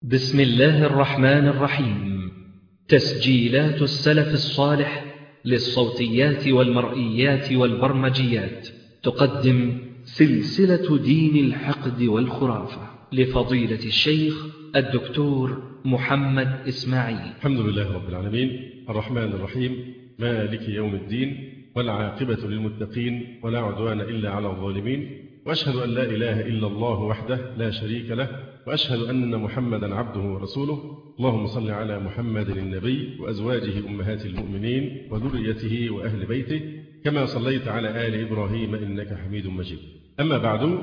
بسم الله الرحمن الرحيم. تسجيلات السلف الصالح للصوتيات والمرئيات والبرمجيات تقدم سلسلة دين الحقد والخرافة لفضيلة الشيخ الدكتور محمد إسماعيل. الحمد لله رب العالمين، الرحمن الرحيم، مالك يوم الدين، والعاقبة للمتقين، ولا عدوان إلا على الظالمين، وأشهد أن لا إله إلا الله وحده لا شريك له، وأشهد أن محمدا عبده ورسوله. اللهم صل على محمد النبي وأزواجه أمهات المؤمنين وذريته وأهل بيته كما صليت على آل إبراهيم إنك حميد مجيد. أما بعد،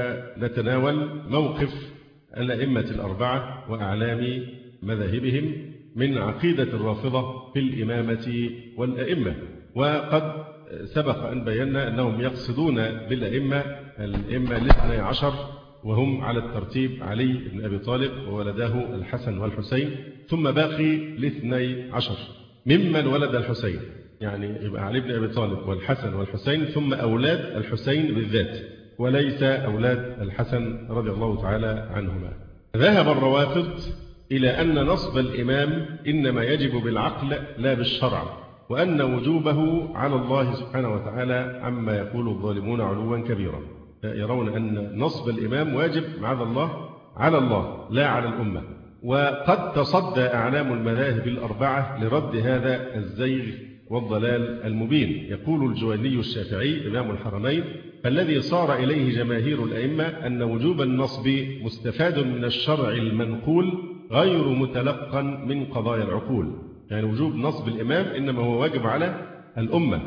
فنتناول موقف الأئمة الأربعة وأعلام مذاهبهم من عقيدة الرافضة في الإمامة والأئمة. وقد سبق أن بينا أنهم يقصدون بالأئمة الأئمة الاثني عشر، وهم على الترتيب علي بن أبي طالب وولداه الحسن والحسين، ثم باقي الاثني عشر ممن ولد الحسين، يعني يبقى علي بن أبي طالب والحسن والحسين ثم أولاد الحسين بالذات، وليس أولاد الحسن رضي الله تعالى عنهما. ذهب الروافض إلى أن نصب الإمام إنما يجب بالعقل لا بالشرع، وأن وجوبه على الله سبحانه وتعالى عما يقول الظالمون علوا كبيرا. يرون أن نصب الإمام واجب معاذ الله على الله لا على الأمة. وقد تصدى أعلام المذاهب الأربعة لرد هذا الزيغ والضلال المبين. يقول الجويني الشافعي إمام الحرمين: فالذي صار إليه جماهير الأئمة أن وجوب النصب مستفاد من الشرع المنقول غير متلقا من قضايا العقول. يعني وجوب نصب الإمام إنما هو واجب على الأمة،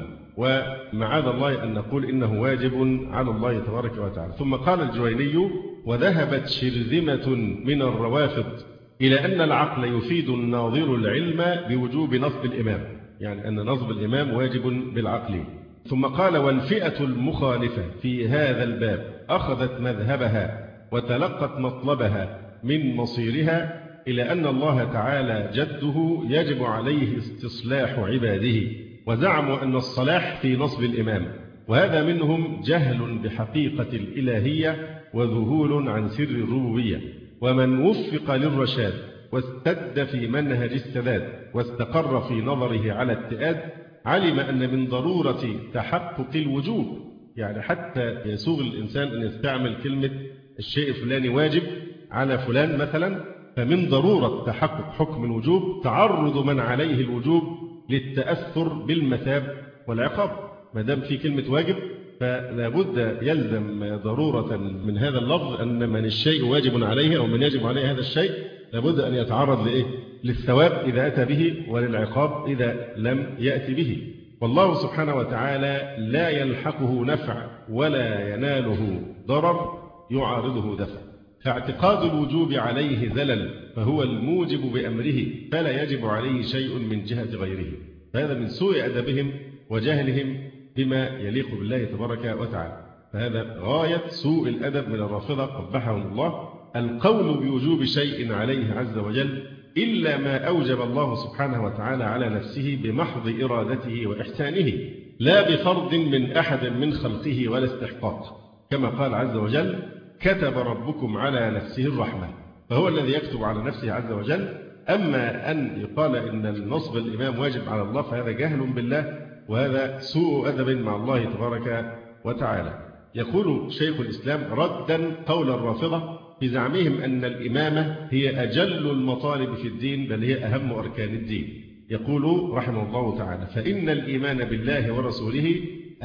ومعاذ الله أن نقول إنه واجب على الله تبارك وتعالى. ثم قال الجويني: وذهبت شرذمة من الروافض إلى أن العقل يفيد الناظر العلم بوجوب نصب الإمام، يعني أن نصب الإمام واجب بالعقل. ثم قال: والفئة المخالفة في هذا الباب أخذت مذهبها وتلقت مطلبها من مصيرها إلى أن الله تعالى جده يجب عليه استصلاح عباده، وزعموا أن الصلاح في نصب الإمام، وهذا منهم جهل بحقيقة الإلهية وذهول عن سر الربوبية. ومن وفق للرشاد واستد في منهج السداد واستقر في نظره على اتئاد علم أن من ضرورة تحقق الوجوب، يعني حتى يسوغ الإنسان أن يستعمل كلمة الشيء الفلاني واجب على فلان مثلا، فمن ضرورة تحقق حكم الوجوب تعرض من عليه الوجوب للتأثر بالمثاب والعقاب. ما دام في كلمة واجب فلا بد يلزم ضرورة من هذا اللفظ أن من الشيء واجب عليه أو من يجب عليه هذا الشيء لابد أن يتعرض للثواب إذا أتى به وللعقاب إذا لم يأتي به. والله سبحانه وتعالى لا يلحقه نفع ولا يناله ضرر يعارضه دفع، فاعتقاد الوجوب عليه زلل، فهو الموجب بأمره فلا يجب عليه شيء من جهة غيره. فهذا من سوء أدبهم وجهلهم بما يليق بالله تبارك وتعالى. فهذا غاية سوء الأدب من الرافضة قبحهم الله، القول بوجوب شيء عليه عز وجل إلا ما أوجب الله سبحانه وتعالى على نفسه بمحض إرادته وإحسانه، لا بفرض من أحد من خلقه ولا استحقاق، كما قال عز وجل: كتب ربكم على نفسه الرحمة، فهو الذي يكتب على نفسه عز وجل. أما أن يقال إن نصب الإمام واجب على الله فهذا جهل بالله، وهذا سوء أدب مع الله تبارك وتعالى. يقول شيخ الإسلام ردا قول الرافضة في زعمهم أن الإمامة هي أجل المطالب في الدين، بل هي أهم أركان الدين. يقول رحمه الله تعالى: فإن الإيمان بالله ورسوله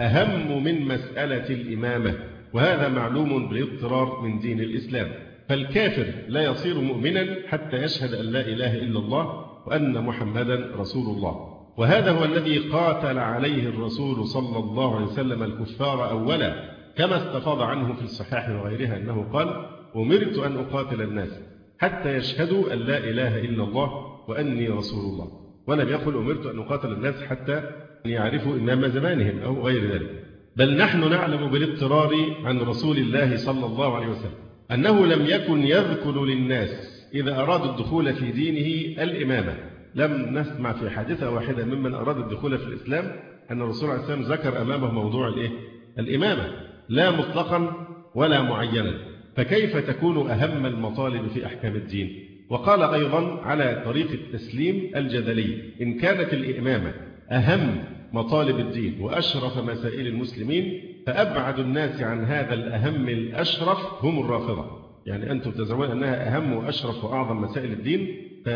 أهم من مسألة الإمامة، وهذا معلوم بالاضطرار من دين الإسلام. فالكافر لا يصير مؤمنا حتى يشهد أن لا إله إلا الله وأن محمدا رسول الله، وهذا هو الذي قاتل عليه الرسول صلى الله عليه وسلم الكفار أولا، كما استفاض عنه في الصحاح وغيرها أنه قال: أمرت أن أقاتل الناس حتى يشهدوا أن لا إله إلا الله وأني رسول الله، ولم يقل أمرت أن أقاتل الناس حتى يعرفوا إمام زمانهم أو غير ذلك. بل نحن نعلم بالاضطرار عن رسول الله صلى الله عليه وسلم أنه لم يكن يذكر للناس إذا أرادوا الدخول في دينه الإمامة. لم نسمع في حادثة واحدة ممن أراد الدخول في الإسلام أن الرسول عليه السلام ذكر أمامه موضوع الإمامة، لا مطلقا ولا معينا. فكيف تكون أهم المطالب في أحكام الدين؟ وقال أيضا على طريق التسليم الجدلي: إن كانت الإمامة أهم مطالب الدين وأشرف مسائل المسلمين فأبعد الناس عن هذا الأهم الأشرف هم الرافضة. يعني أنتم تزعمون أنها أهم وأشرف وأعظم مسائل الدين،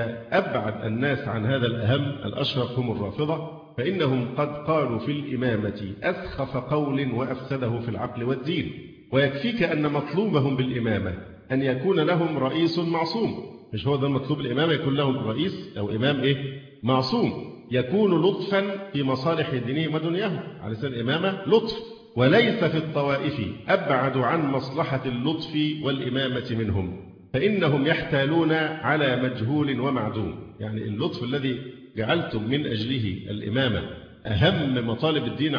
فأبعد الناس عن هذا الأهم الأشرف هم الرافضة، فإنهم قد قالوا في الإمامة أسخف قول وأفسده في العقل والدين. ويكفيك أن مطلوبهم بالإمامة أن يكون لهم رئيس معصوم. مش هو ده المطلوب الإمامة، يكون لهم رئيس أو إمام معصوم يكون لطفا في مصالح دينهم ودنياهم. على سبيل الإمامة لطف، وليس في الطوائف أبعد عن مصلحة اللطف والإمامة منهم، فإنهم يحتالون على مجهول ومعدوم. يعني اللطف الذي جعلتم من أجله الإمامة أهم مطالب الدين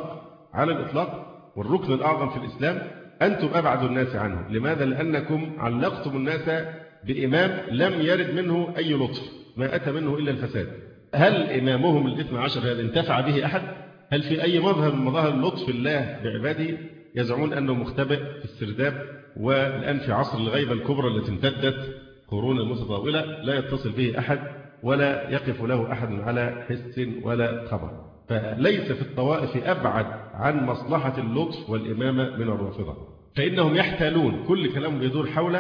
على الإطلاق والركن الأعظم في الإسلام، أنتم أبعد الناس عنه. لماذا؟ لأنكم علقتم الناس بإمام لم يرد منه أي لطف، ما أتى منه إلا الفساد. هل إمامهم الاثنى عشر هذا انتفع به أحد؟ هل في أي مظهر من مظاهر لطف الله بعباده يزعمون أنه مختبئ في السرداب، والآن في عصر الغيبة الكبرى التي امتدت قرون متطاولة لا يتصل به أحد ولا يقف له أحد على حس ولا خبر؟ فليس في الطوائف أبعد عن مصلحة اللطف والإمامة من الرافضة، فإنهم يحتالون، كل كلام يدور حول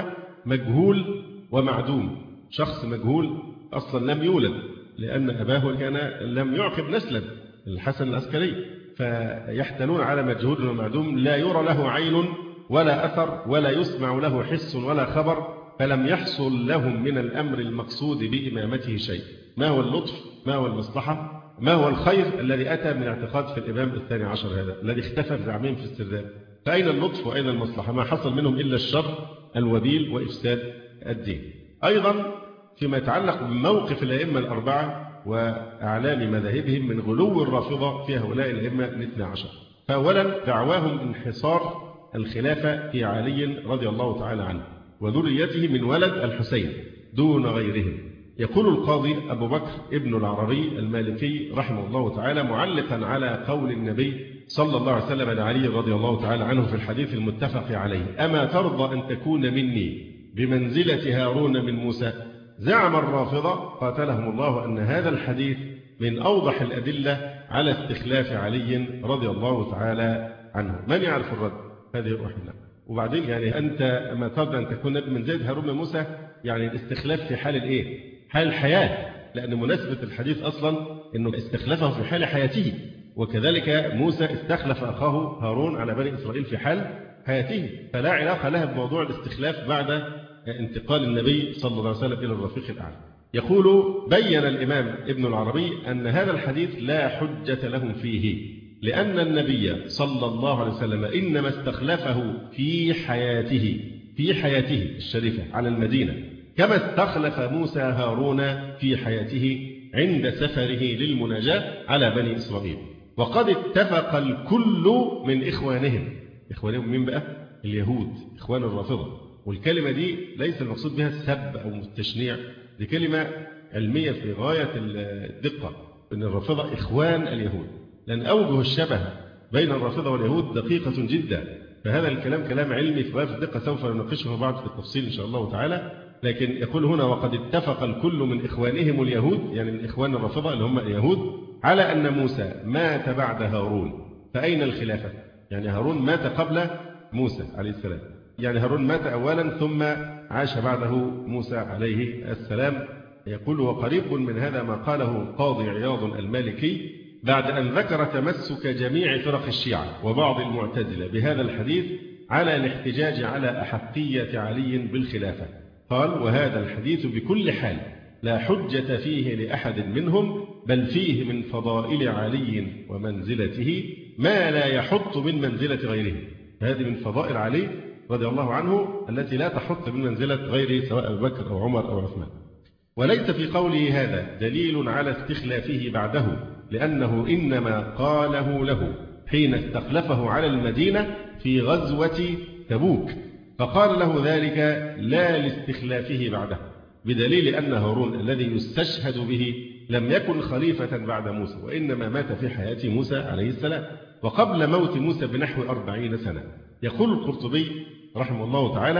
مجهول ومعدوم. شخص مجهول أصلا لم يولد لأن أباه كان لم يعقب نسلا، الحسن العسكري، فيحتالون على مجهول ومعدوم لا يرى له عين ولا أثر ولا يسمع له حس ولا خبر، فلم يحصل لهم من الأمر المقصود بإمامته شيء. ما هو اللطف؟ ما هو المصلحة؟ ما هو الخير الذي أتى من اعتقاد في الإمام الثاني عشر هذا الذي اختفى بزعمهم في السرداب؟ فأين اللطف وأين المصلحة؟ ما حصل منهم إلا الشر الوبيل وإفساد الدين. أيضا فيما يتعلق بموقف الأئمة الأربعة وأعلام مذاهبهم من غلو الرافضة في هؤلاء الأئمة الاثنى عشر، فأولا دعواهم انحصار الخلافة في علي رضي الله تعالى عنه وذريته من ولد الحسين دون غيرهم. يقول القاضي أبو بكر ابن العربي المالكي رحمه الله تعالى معلقا على قول النبي صلى الله عليه وسلم لعلي رضي الله تعالى عنه في الحديث المتفق عليه: أما ترضى أن تكون مني بمنزلة هارون من موسى؟ زعم الرافضة قاتلهم الله أن هذا الحديث من أوضح الأدلة على استخلاف علي رضي الله تعالى عنه. من يعرف الرد؟ هذه روحنا. وبعدين يعني أنت أما ترضى أن تكون بمنزلة هارون من موسى، يعني الاستخلاف في حال الإيه؟ حال الحياة، لأن مناسبة الحديث أصلا أنه استخلفه في حال حياته، وكذلك موسى استخلف أخاه هارون على بني إسرائيل في حال حياته، فلا علاقة لها بموضوع الاستخلاف بعد انتقال النبي صلى الله عليه وسلم إلى الرفيق الأعلى. يقول: بين الإمام ابن العربي أن هذا الحديث لا حجة لهم فيه، لأن النبي صلى الله عليه وسلم إنما استخلفه في حياته الشريفة على المدينة، كما استخلف موسى هارون في حياته عند سفره للمناجاة على بني إسرائيل. وقد اتفق الكل من إخوانهم مين بقى؟ اليهود، إخوان الرافضة. والكلمة دي ليس المقصود بها السب أو التشنيع، دي كلمة علمية في غاية الدقة، إن الرافضة إخوان اليهود، لأن أوجه الشبه بين الرافضة واليهود دقيقة جدا، فهذا الكلام كلام علمي في غاية الدقة، سوف نناقشه بعد في التفصيل إن شاء الله تعالى. لكن يقول هنا: وقد اتفق الكل من إخوانهم اليهود، يعني من إخوان الرافضة اللي هم اليهود، على أن موسى مات بعد هارون. فأين الخلافة؟ يعني هارون مات قبل موسى عليه السلام، يعني هارون مات أولا ثم عاش بعده موسى عليه السلام. يقول: وقريب من هذا ما قاله قاضي عياض المالكي بعد أن ذكر تمسك جميع فرق الشيعة وبعض المعتزلة بهذا الحديث على الاحتجاج على أحقية علي بالخلافة. قال: وهذا الحديث بكل حال لا حجة فيه لأحد منهم، بل فيه من فضائل علي ومنزلته ما لا يحط من منزلة غيره. هذه من فضائل علي رضي الله عنه التي لا تحط من منزلة غيره سواء أبو بكر أو عمر أو عثمان. وليس في قوله هذا دليل على استخلافه بعده، لأنه إنما قاله له حين استخلفه على المدينة في غزوة تبوك، فقال له ذلك لا لاستخلافه بعده، بدليل أن هارون الذي يستشهد به لم يكن خليفة بعد موسى، وإنما مات في حياة موسى عليه السلام وقبل موت موسى بنحو 40 سنة. يقول القرطبي رحمه الله تعالى: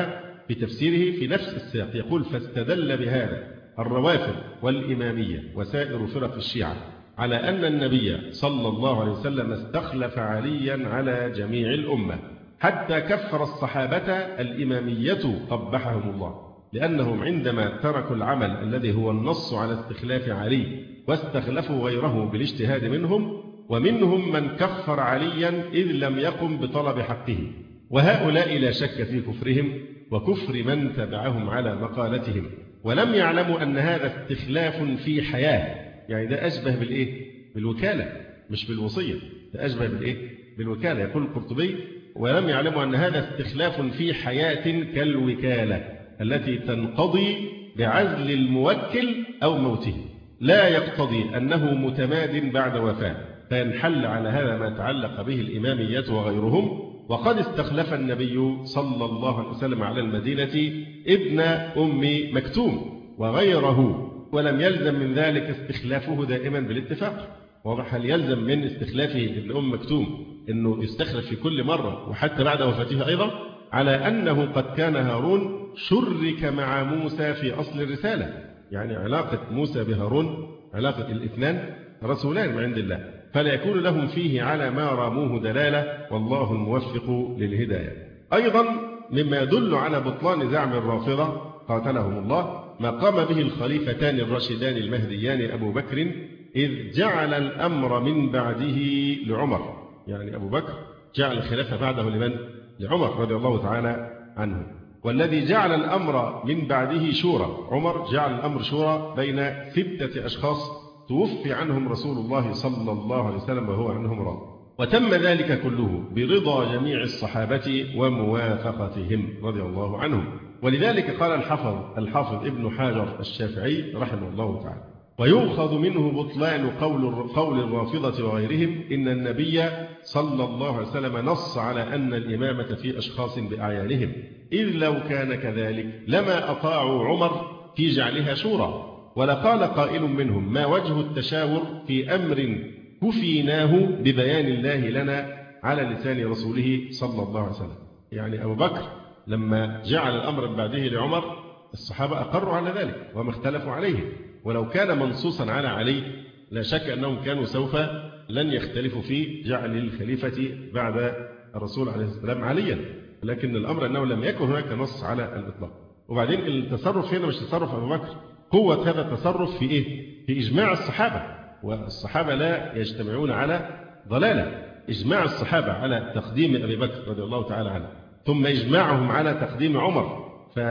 في تفسيره في نفس السياق يقول: فاستدل بهذا الروافض والإمامية وسائر فرق الشيعة على أن النبي صلى الله عليه وسلم استخلف عليا على جميع الأمة، حتى كفر الصحابة الإمامية قبحهم الله، لأنهم عندما تركوا العمل الذي هو النص على استخلاف علي واستخلفوا غيره بالاجتهاد منهم، ومنهم من كفر عليا إذ لم يقم بطلب حقه. وهؤلاء لا شك في كفرهم وكفر من تبعهم على مقالتهم، ولم يعلموا أن هذا استخلاف في حياة. يعني ده أشبه بالإيه؟ بالوكالة، مش بالوصية. ده أشبه بالإيه؟ بالوكالة. يقول القرطبي: ولم يعلموا أن هذا استخلاف في حياة كالوكالة التي تنقضي بعزل الموكل أو موته، لا يقتضي أنه متماد بعد وفاة، فينحل على هذا ما تعلق به الإمامية وغيرهم. وقد استخلف النبي صلى الله عليه وسلم على المدينة ابن أم مكتوم وغيره، ولم يلزم من ذلك استخلافه دائما بالاتفاق. واضح؟ هل يلزم من استخلافه ابن أم مكتوم أنه يستخلف في كل مرة وحتى بعد وفاته أيضا؟ على أنه قد كان هارون شرك مع موسى في أصل الرسالة. يعني علاقة موسى بهارون علاقة الاثنان رسولان من عند الله، فلا يكون لهم فيه على ما راموه دلالة، والله الموفق للهداية. أيضا مما يدل على بطلان زعم الرافضة قاتلهم الله ما قام به الخليفتان الراشدان المهديان أبو بكر إذ جعل الأمر من بعده لعمر. يعني أبو بكر جعل الخلافة بعده لمن؟ لعمر رضي الله تعالى عنه. والذي جعل الأمر من بعده شورى، عمر جعل الأمر شورى بين 6 أشخاص توفي عنهم رسول الله صلى الله عليه وسلم وهو عنهم راض. وتم ذلك كله برضا جميع الصحابة وموافقتهم رضي الله عنهم. ولذلك قال الحافظ ابن حجر الشافعي رحمه الله تعالى: ويؤخذ منه بطلان قول الرافضة وغيرهم إن النبي صلى الله عليه وسلم نص على أن الإمامة في أشخاص بأعيانهم، إذ لو كان كذلك لما أطاعوا عمر في جعلها شورى. ولقال قائل منهم: ما وجه التشاور في أمر كفيناه ببيان الله لنا على لسان رسوله صلى الله عليه وسلم. يعني أبو بكر لما جعل الأمر من بعده لعمر الصحابة أقروا على ذلك وما اختلفوا عليه، ولو كان منصوصا على علي لا شك أنهم كانوا سوف لن يختلفوا في جعل الخليفة بعد الرسول عليه السلام عليا، لكن الأمر أنه لم يكن هناك نص على الإطلاق. وبعدين التصرف هنا مش تصرف أبو بكر، قوة هذا التصرف في إيه؟ في إجماع الصحابة، والصحابة لا يجتمعون على ضلالة. إجماع الصحابة على تقديم أبي بكر رضي الله تعالى عنه، ثم إجماعهم على تقديم عمر،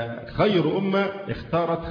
فخير أمة اختارت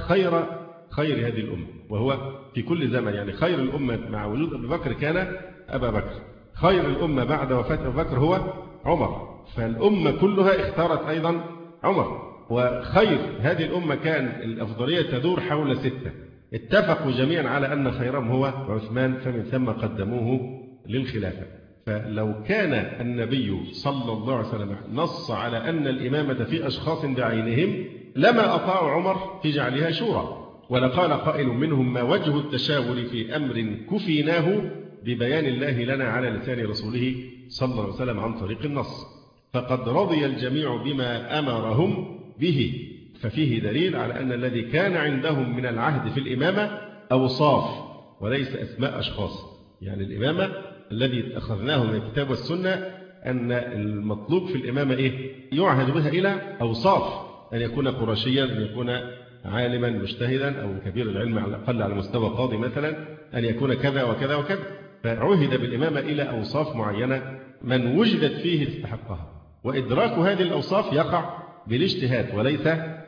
خير هذه الأمة، وهو في كل زمن. يعني خير الأمة مع وجود أبي بكر كان أبا بكر، خير الأمة بعد وفاة أبي بكر هو عمر، فالأمة كلها اختارت أيضا عمر. وخير هذه الأمة كان الأفضلية تدور حول 6، اتفقوا جميعا على أن خيرهم هو عثمان، فمن ثم قدموه للخلافة. فلو كان النبي صلى الله عليه وسلم نص على أن الإمامة في أشخاص بعينهم لما أطاعوا عمر في جعلها شورى. ولقال قائل منهم: ما وجه التشاور في أمر كفيناه ببيان الله لنا على لسان رسوله صلى الله عليه وسلم عن طريق النص، فقد رضي الجميع بما أمرهم به. ففيه دليل على أن الذي كان عندهم من العهد في الإمامة أوصاف وليس أسماء أشخاص. يعني الإمامة الذي أخذناه من الكتاب والسنة أن المطلوب في الإمامة إيه؟ يعهد بها إلى أوصاف، أن يكون قرشيا، أن يكون عالما مجتهدا أو كبير العلم على الأقل على مستوى قاضي مثلا، أن يكون كذا وكذا وكذا. فعهد بالإمامة إلى أوصاف معينة من وجدت فيه استحقها، وإدراك هذه الأوصاف يقع بالاجتهاد وليس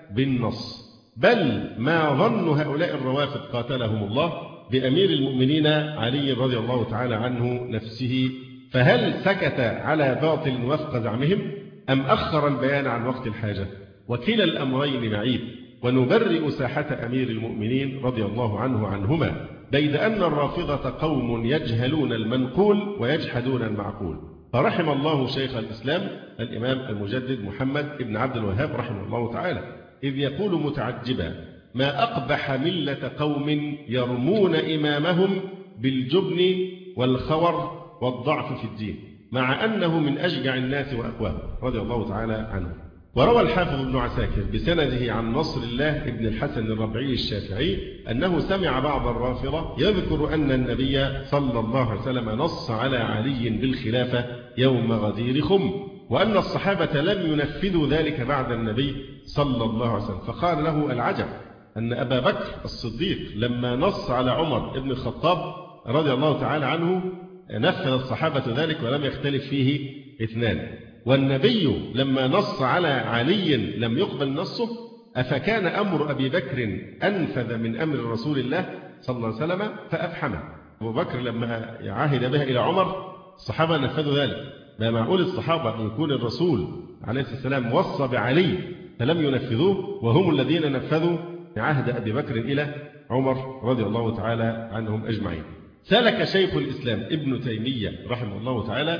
بالنص. بل ما ظن هؤلاء الروافض قاتلهم الله بأمير المؤمنين علي رضي الله تعالى عنه نفسه، فهل سكت على باطل وفق زعمهم أم أخر البيان عن وقت الحاجة؟ وكلا الأمرين معيب، ونبرئ ساحة أمير المؤمنين رضي الله عنه عنهما، بيد أن الرافضة قوم يجهلون المنقول ويجحدون المعقول. فرحم الله شيخ الإسلام الإمام المجدد محمد بن عبد الوهاب رحمه الله تعالى إذ يقول متعجبا: ما أقبح ملة قوم يرمون إمامهم بالجبن والخور والضعف في الدين، مع أنه من أشجع الناس وأقواهم رضي الله تعالى عنه. وروى الحافظ ابن عساكر بسنده عن نصر الله بن الحسن الربعي الشافعي أنه سمع بعض الرافضة يذكر أن النبي صلى الله عليه وسلم نص على علي بالخلافة يوم غدير خم، وأن الصحابة لم ينفذوا ذلك بعد النبي صلى الله عليه وسلم، فقال له العجب أن أبا بكر الصديق لما نص على عمر بن الخطاب رضي الله تعالى عنه نفذ الصحابة ذلك ولم يختلف فيه اثنان، والنبي لما نص على علي لم يقبل نصه، أفكان أمر أبي بكر أنفذ من أمر رسول الله صلى الله عليه وسلم؟ فأفحمه. أبو بكر لما عهد بها إلى عمر الصحابة نفذوا ذلك، ما معقول الصحابة أن يكون الرسول عليه الصلاة والسلام وصى بعلي فلم ينفذوه وهم الذين نفذوا عهد أبي بكر إلى عمر رضي الله تعالى عنهم أجمعين. سلك شيخ الإسلام ابن تيمية رحمه الله تعالى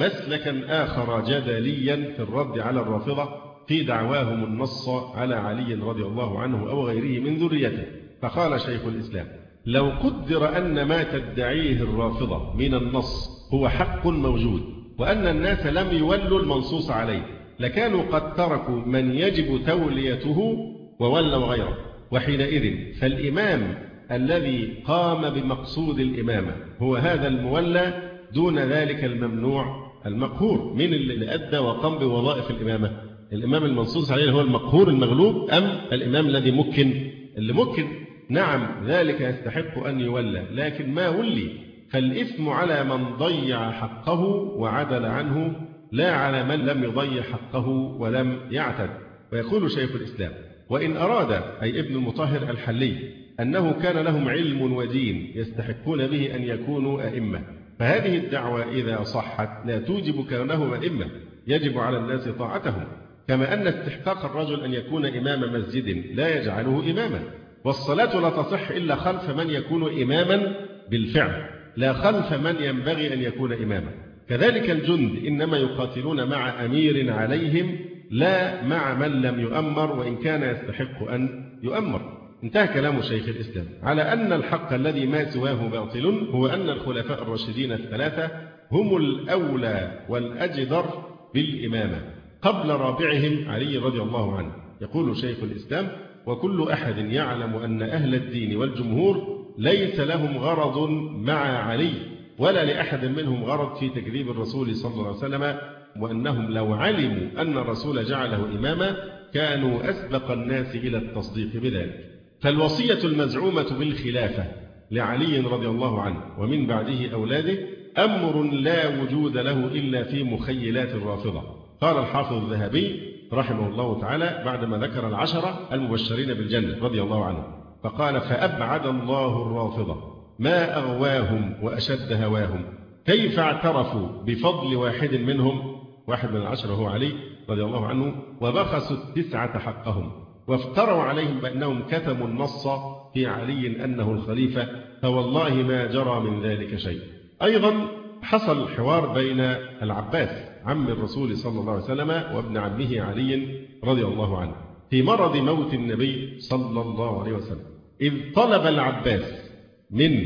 مسلكا آخر جدليا في الرد على الرافضة في دعواهم النص على علي رضي الله عنه أو غيره من ذريته، فقال شيخ الإسلام: لو قدر أن ما تدعيه الرافضة من النص هو حق موجود وأن الناس لم يولوا المنصوص عليه لكانوا قد تركوا من يجب توليته وولوا غيره، وحينئذ فالإمام الذي قام بمقصود الإمامة هو هذا المولى دون ذلك الممنوع المقهور. من اللي أدى وقام بوظائف الإمامة؟ الإمام المنصوص عليه هو المقهور المغلوب أم الإمام الذي اللي ممكن؟ نعم ذلك يستحق أن يولى، لكن ما ولي، فالإثم على من ضيع حقه وعدل عنه لا على من لم يضيع حقه ولم يعتد. ويقول شيخ الإسلام: وإن أراد أي ابن المطهر الحلي أنه كان لهم علم ودين يستحقون به أن يكونوا أئمة، فهذه الدعوة إذا صحت لا توجب كونهم أئمة، يجب على الناس طاعتهم، كما أن استحقاق الرجل أن يكون إمام مسجد لا يجعله إماما، والصلاة لا تصح إلا خلف من يكون إماما بالفعل لا خلف من ينبغي أن يكون إماما. كذلك الجند إنما يقاتلون مع أمير عليهم لا مع من لم يؤمر وإن كان يستحق أن يؤمر. انتهى كلام شيخ الإسلام على أن الحق الذي ما سواه باطل هو أن الخلفاء الراشدين الثلاثة هم الأولى والأجدر بالإمامة قبل رابعهم علي رضي الله عنه. يقول شيخ الإسلام: وكل أحد يعلم أن أهل الدين والجمهور ليس لهم غرض مع علي ولا لأحد منهم غرض في تكذيب الرسول صلى الله عليه وسلم، وأنهم لو علموا أن الرسول جعله إماما كانوا أسبق الناس إلى التصديق بذلك. فالوصية المزعومة بالخلافة لعلي رضي الله عنه ومن بعده أولاده أمر لا وجود له إلا في مخيلات الرافضة. قال الحافظ الذهبي رحمه الله تعالى بعدما ذكر العشرة المبشرين بالجنة رضي الله عنه فقال: فأبعد الله الرافضة ما أغواهم وأشد هواهم، كيف اعترفوا بفضل واحد منهم، واحد من العشرة هو علي رضي الله عنه، وبخسوا التسعة حقهم، وافتروا عليهم بأنهم كتموا النص في علي أنه الخليفة، فوالله ما جرى من ذلك شيء. أيضا حصل حوار بين العباس عم الرسول صلى الله عليه وسلم وابن عمه علي رضي الله عنه في مرض موت النبي صلى الله عليه وسلم، إذ طلب العباس من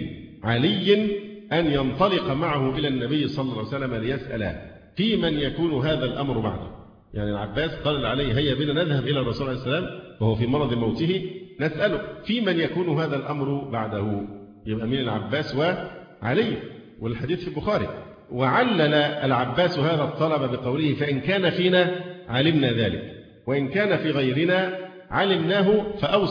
علي أن ينطلق معه إلى النبي صلى الله عليه وسلم ليسأله في من يكون هذا الأمر بعده. يعني العباس قال عليه: هيا بنا نذهب إلى الرسول عليه السلام وهو في مرض موته نسأله في من يكون هذا الأمر بعده. يبقى من العباس وعلي، والحديث في البخاري. وعلل العباس هذا الطلب بقوله: فإن كان فينا علمنا ذلك وإن كان في غيرنا علمناه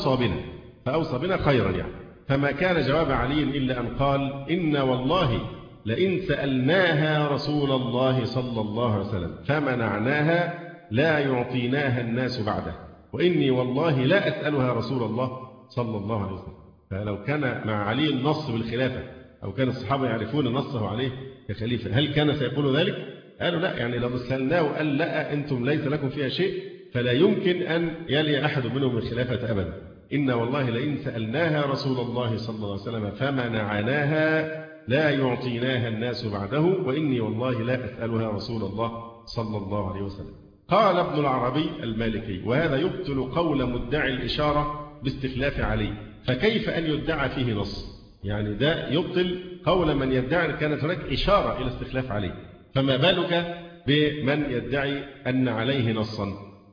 فأوصى بنا خيرا يعني. فما كان جواب علي إلا أن قال: إن والله لئن سألناها رسول الله صلى الله عليه وسلم فمنعناها لا يعطيناها الناس بعده، وإني والله لا أسألها رسول الله صلى الله عليه وسلم. فلو كان مع علي النص بالخلافة أو كان الصحابة يعرفون نصه عليه كخليفة هل كان سيقول ذلك؟ قالوا لا، يعني لو سألناه وقال لا أنتم ليس لكم فيها شيء فلا يمكن أن يلي أحد منهم الخلافة أبدا. إن والله لئن سألناها رسول الله صلى الله عليه وسلم فمنعناها لا يعطيناها الناس بعده، وإني والله لا أسألها رسول الله صلى الله عليه وسلم. قال ابن العربي المالكي: وهذا يبطل قول مدعي الإشارة باستخلاف علي، فكيف أن يدعى فيه نص؟ يعني ده يبطل قول من يدعي كانت هناك إشارة إلى استخلاف علي، فما بالك بمن يدعي أن عليه نصا؟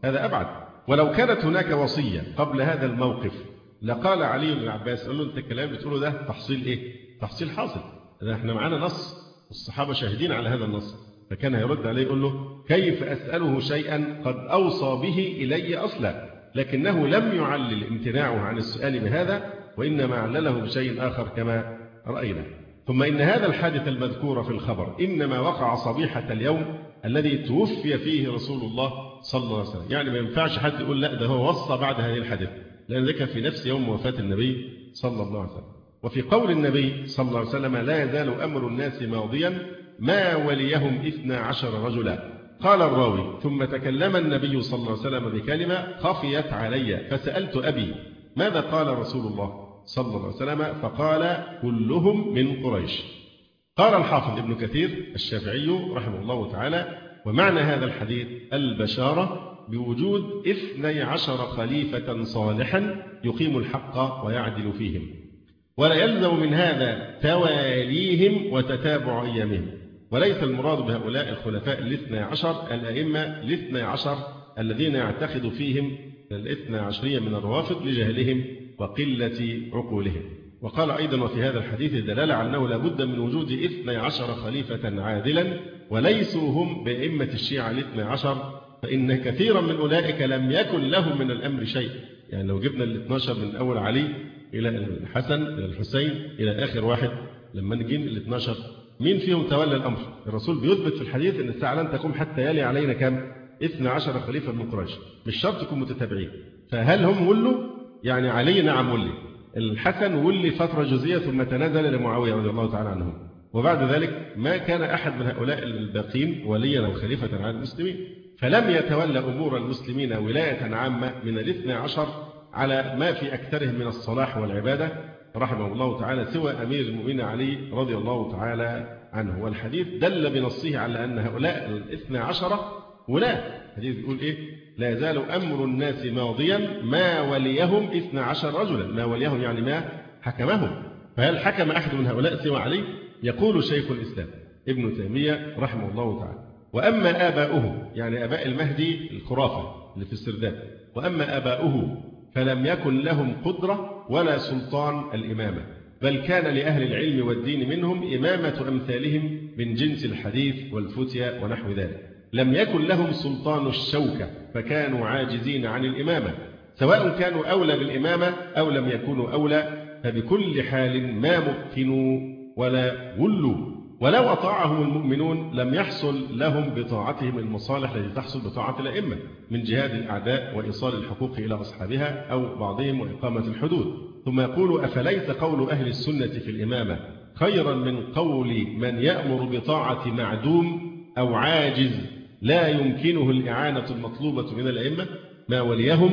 هذا أبعد. ولو كانت هناك وصية قبل هذا الموقف لقال علي بن العباس، قال له أنت الكلام بتقوله ده تحصيل إيه؟ تحصيل حاصل، إحنا معانا نص والصحابة شاهدين على هذا النص. فكان هيرد عليه يقول له كيف أسأله شيئا قد أوصى به إلي أصلا، لكنه لم يعلل امتناعه عن السؤال بهذا، وإنما علله بشيء آخر كما رأينا. ثم إن هذا الحادث المذكور في الخبر إنما وقع صبيحة اليوم الذي توفي فيه رسول الله صلى الله عليه وسلم. يعني ما ينفعش حد يقول لا ده هو وصى بعد هذه الحادثة، لأن ذلك في نفس يوم وفاة النبي صلى الله عليه وسلم. وفي قول النبي صلى الله عليه وسلم لا يزال أمر الناس ماضيا ما وليهم 12 رجلا. قال الراوي ثم تكلم النبي صلى الله عليه وسلم بكلمة خفيت علي فسألت أبي ماذا قال رسول الله صلى الله عليه وسلم؟ فقال كلهم من قريش. قال الحافظ ابن كثير الشافعي رحمه الله تعالى ومعنى هذا الحديث البشارة بوجود 12 خليفة صالحا يقيم الحق ويعدل فيهم، ولا يلزم من هذا تواليهم وتتابع أيامهم. وليس المراد بهؤلاء الخلفاء 12 الأئمة 12 الذين يعتقد فيهم 12 من الروافض لجهلهم وقلة عقولهم. وقال أيضا وفي هذا الحديث دلالة على أنه لا بد من وجود 12 خليفة عادلا وليسوا هم بأئمة الشيعة 12، فإن كثيرا من أولئك لم يكن لهم من الأمر شيء. يعني لو جبنا 12 من أول علي إلى الحسن إلى الحسين إلى آخر واحد، لما نجي 12 مين فيهم تولى الأمر؟ الرسول بيثبت في الحديث أن الساعة لن تقوم حتى يلي علينا كم؟ 12 خليفة من قريش، مش شرط يكونوا متتابعين. فهل هم ولوا؟ يعني علي نعم ولي، الحسن ولي فترة جزئية ثم تنازل لمعاوية رضي الله تعالى عنه، وبعد ذلك ما كان أحد من هؤلاء الباقين وليا أو خليفة على المسلمين، فلم يتولى أمور المسلمين ولاية عامة من 12 على ما في أكثرهم من الصلاح والعبادة رحمه الله تعالى سوى أمير المؤمنين علي رضي الله تعالى عنه. والحديث دل بنصه على أن هؤلاء 12 ولاة. الحديث يقول إيه؟ لا يزال أمر الناس ماضيا ما وليهم 12 رجلا. ما وليهم يعني ما حكمهم. فهل حكم أحد من هؤلاء سوى علي؟ يقول شيخ الإسلام ابن تيمية رحمه الله تعالى وأما آباؤه، يعني آباء المهدي الخرافة اللي في السرداب، وأما آباؤه فلم يكن لهم قدرة ولا سلطان الإمامة، بل كان لأهل العلم والدين منهم إمامة أمثالهم من جنس الحديث والفتيا ونحو ذلك. لم يكن لهم سلطان الشوكة فكانوا عاجزين عن الإمامة، سواء كانوا أولى بالإمامة أو لم يكونوا أولى، فبكل حال ما مكنوا ولا ولوا. ولو أطاعهم المؤمنون لم يحصل لهم بطاعتهم المصالح التي تحصل بطاعة الأئمة من جهاد الأعداء وإيصال الحقوق إلى أصحابها أو بعضهم وإقامة الحدود. ثم يقول أفليس قول أهل السنة في الإمامة خيرا من قول من يأمر بطاعة معدوم أو عاجز لا يمكنه الإعانة المطلوبة من الأئمة؟ ما وليهم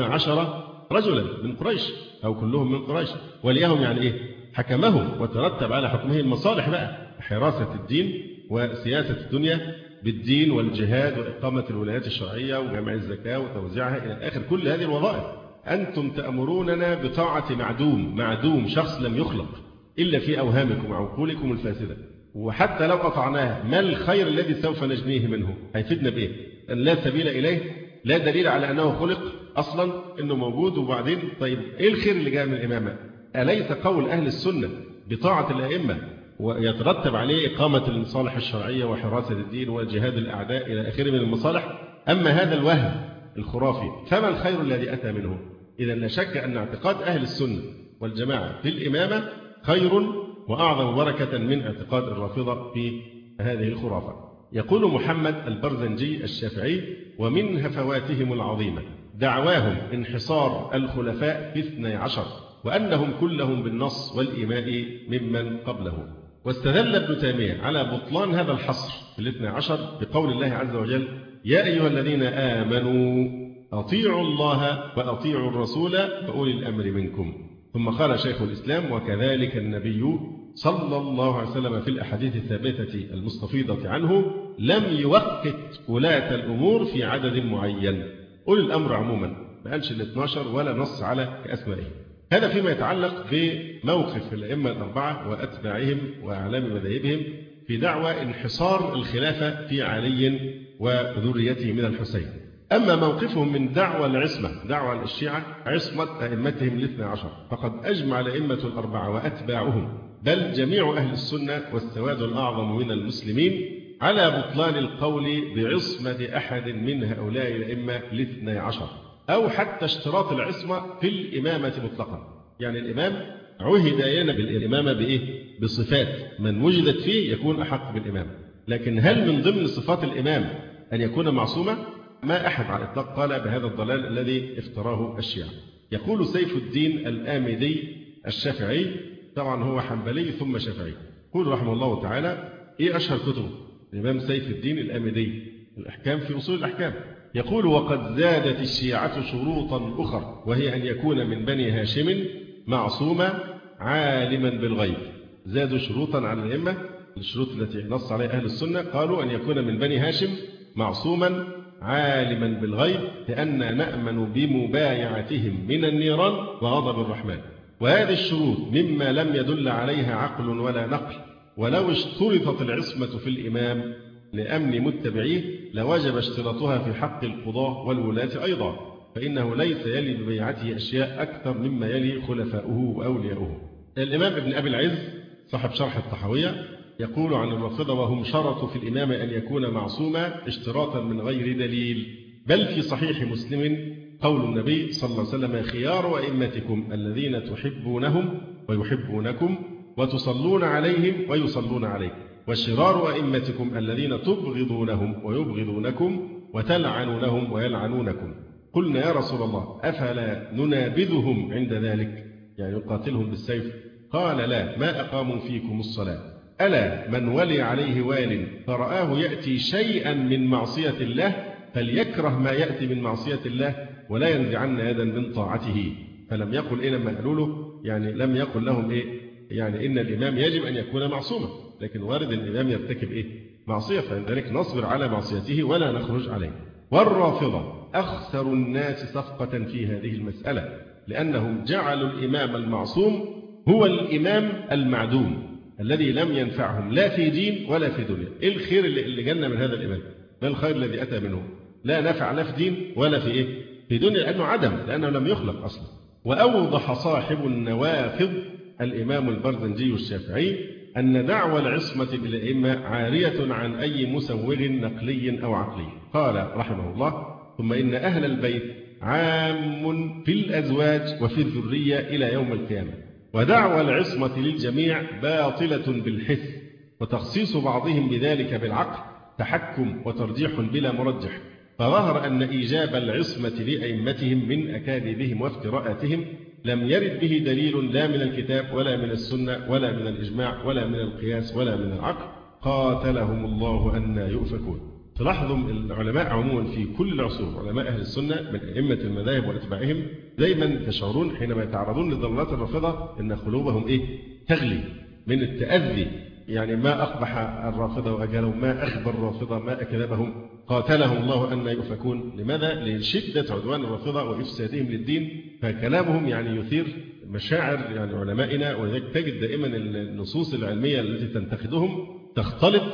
12 رجلا من قريش أو كلهم من قريش. وليهم يعني إيه؟ حكمهم وترتب على حكمه المصالح بقى، حراسة الدين وسياسة الدنيا بالدين والجهاد وإقامة الولايات الشرعية وجمع الزكاة وتوزيعها إلى آخر كل هذه الوظائف. أنتم تأمروننا بطاعة معدوم شخص لم يخلق إلا في أوهامكم وعقولكم الفاسدة، وحتى لو أطعناه ما الخير الذي سوف نجنيه منه؟ هيفيدنا بإيه؟ أن لا سبيل إليه، لا دليل على أنه خلق أصلا أنه موجود. وبعدين طيب إيه الخير اللي جاء من الإمامة؟ أليس قول أهل السنة بطاعة الأئمة ويترتب عليه إقامة المصالح الشرعية وحراسة الدين وجهاد الأعداء إلى آخره من المصالح؟ أما هذا الوهم الخرافي فما الخير الذي أتى منه؟ إذا لا شك أن اعتقاد أهل السنة والجماعة في الإمامة خير وأعظم بركة من اعتقاد الرافضة في هذه الخرافة. يقول محمد البرزنجي الشافعي ومن هفواتهم العظيمة دعواهم انحصار الخلفاء في 12 وأنهم كلهم بالنص والإيماء ممن قبله. واستدل ابن تيمية على بطلان هذا الحصر في 12 بقول الله عز وجل يا أيها الذين آمنوا أطيعوا الله وأطيعوا الرسول وأولي الأمر منكم. ثم قال شيخ الإسلام وكذلك النبي صلى الله عليه وسلم في الأحاديث الثابتة المستفيضة عنه لم يوقت ولاة الأمور في عدد معين. أولي الأمر عموما ما قالش 12 ولا نص على أسمائهم. هذا فيما يتعلق بموقف الأئمة الأربعة وأتباعهم وأعلام مذاهبهم في دعوى انحصار الخلافة في علي وذريته من الحسين. أما موقفهم من دعوى العصمة، دعوى الشيعة عصمة أئمتهم الاثنى عشر، فقد أجمع الأئمة الأربعة وأتباعهم بل جميع أهل السنة والسواد الأعظم من المسلمين على بطلان القول بعصمة أحد من هؤلاء الأئمة الاثنى عشر، أو حتى اشتراط العصمة في الإمامة مطلقا. يعني الإمام عهد لنا بالإمامة بإيه؟ بصفات من وجدت فيه يكون أحق بالإمامة، لكن هل من ضمن صفات الإمام أن يكون معصوما؟ ما أحد على الإطلاق قال بهذا الضلال الذي افتراه الشيعة. يقول سيف الدين الآمدي الشافعي، طبعا هو حنبلي ثم شافعي، يقول رحمه الله تعالى: إيه أشهر كتبه؟ الإمام سيف الدين الآمدي، الأحكام في أصول الأحكام. يقول: وقد زادت الشيعة شروطا أخرى، وهي أن يكون من بني هاشم معصوما عالما بالغيب. زادوا شروطا على الأئمة، الشروط التي نص عليها أهل السنة، قالوا أن يكون من بني هاشم معصوما عالما بالغيب، لأن نأمن بمبايعتهم من النيران وغضب الرحمن. وهذه الشروط مما لم يدل عليها عقل ولا نقل، ولو اشترطت العصمة في الإمام لأمن متبعيه لوجب اشتراطها في حق القضاة والولاة أيضا، فإنه ليس يلي ببيعته أشياء أكثر مما يلي خلفاؤه وأولياؤه. الإمام ابن أبي العز صاحب شرح الطحاوية يقول عن الرافضة: وهم شرطوا في الإمام أن يكون معصوما اشتراطا من غير دليل، بل في صحيح مسلم قول النبي صلى الله عليه وسلم: خيار أئمتكم الذين تحبونهم ويحبونكم وتصلون عليهم ويصلون عليكم، وشرار أئمتكم الذين تبغضونهم ويبغضونكم وتلعنونهم ويلعنونكم. قلنا: يا رسول الله، أفلا ننابذهم عند ذلك؟ يعني نقاتلهم بالسيف؟ قال: لا، ما أقاموا فيكم الصلاة. ألا من ولي عليه وال فرآه يأتي شيئا من معصية الله فليكره ما يأتي من معصية الله ولا ينزعن يدا من طاعته. فلم يقل إيه لما قالوا له، يعني لم يقل لهم إيه يعني إن الإمام يجب أن يكون معصوما، لكن وارد الإمام يرتكب إيه معصية، فلذلك نصبر على معصيته ولا نخرج عليه. والرافضة أخسر الناس صفقة في هذه المسألة، لأنهم جعلوا الإمام المعصوم هو الإمام المعدوم الذي لم ينفعهم لا في دين ولا في دنيا. إيه الخير اللي جالنا من هذا الإمام؟ ما الخير الذي أتى منه؟ لا نفع لا في دين ولا في إيه؟ في دنيا، لأنه عدم، لأنه لم يخلق أصلا. وأوضح صاحب النوافذ الإمام البرزنجي الشافعي أن دعوى العصمة بالأئمة عارية عن أي مسوغ نقلي أو عقلي. قال رحمه الله: ثم إن أهل البيت عام في الأزواج وفي الذرية إلى يوم القيامة، ودعوى العصمة للجميع باطلة بالحث، وتخصيص بعضهم بذلك بالعقل تحكم وترجيح بلا مرجح. فظهر أن إيجاب العصمة لأئمتهم من أكاذيبهم وافتراءاتهم لم يرد به دليل لا من الكتاب ولا من السنة ولا من الإجماع ولا من القياس ولا من العقل. قاتلهم الله أن يؤفكون. تلاحظوا العلماء عموما في كل العصور، علماء أهل السنة من أئمة المذاهب وأتباعهم، دايما تشعرون حينما يتعرضون لضلالات الرافضة أن قلوبهم تغلي من التأذي. يعني ما أقبح الرافضة وأجالهم، ما أخبر الرافضة، ما أكذبهم. قاتلهم الله أن يؤفكون. لماذا؟ لشدة عدوان الرافضة وإفسادهم للدين، فكلامهم يثير مشاعر علمائنا، ولذلك تجد دائما النصوص العلمية التي تنتقدهم تختلط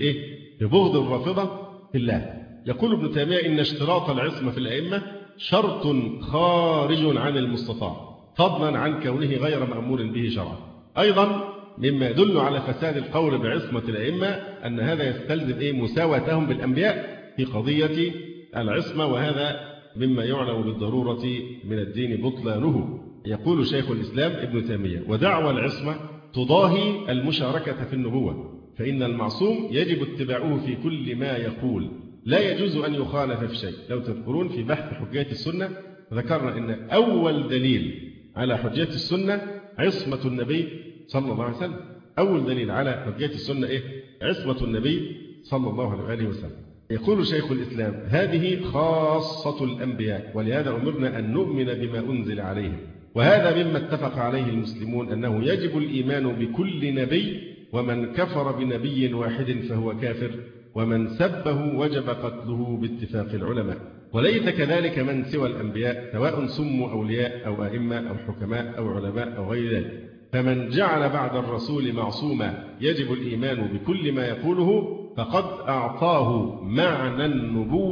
ببغض الرافضة في الله. يقول ابن تيمية: إن اشتراط العصمة في الأئمة شرط خارج عن المستطاع، فضلا عن كونه غير مأمور به شرعا. أيضا مما يدل على فساد القول بعصمة الأئمة أن هذا يستلزم مساواتهم بالأنبياء في قضية العصمة، وهذا مما يعلم بالضرورة من الدين بطلانه. يقول شيخ الإسلام ابن تيمية: ودعوى العصمة تضاهي المشاركة في النبوة، فإن المعصوم يجب اتباعه في كل ما يقول، لا يجوز أن يخالف في شيء. لو تذكرون في بحث حجية السنة ذكرنا أن أول دليل على حجية السنة عصمة النبي صلى الله عليه وسلم. أول دليل على حجية السنة عصمة النبي صلى الله عليه وسلم. يقول شيخ الإسلام: هذه خاصة الأنبياء، ولهذا أمرنا أن نؤمن بما أنزل عليهم، وهذا مما اتفق عليه المسلمون أنه يجب الإيمان بكل نبي، ومن كفر بنبي واحد فهو كافر، ومن سبه وجب قتله باتفاق العلماء. وليس كذلك من سوى الأنبياء، سواء سموا أولياء أو أئمة أو حكماء أو علماء أو غير ذلك. فمن جعل بعد الرسول معصوما يجب الإيمان بكل ما يقوله فقد أعطاه معنى النبوة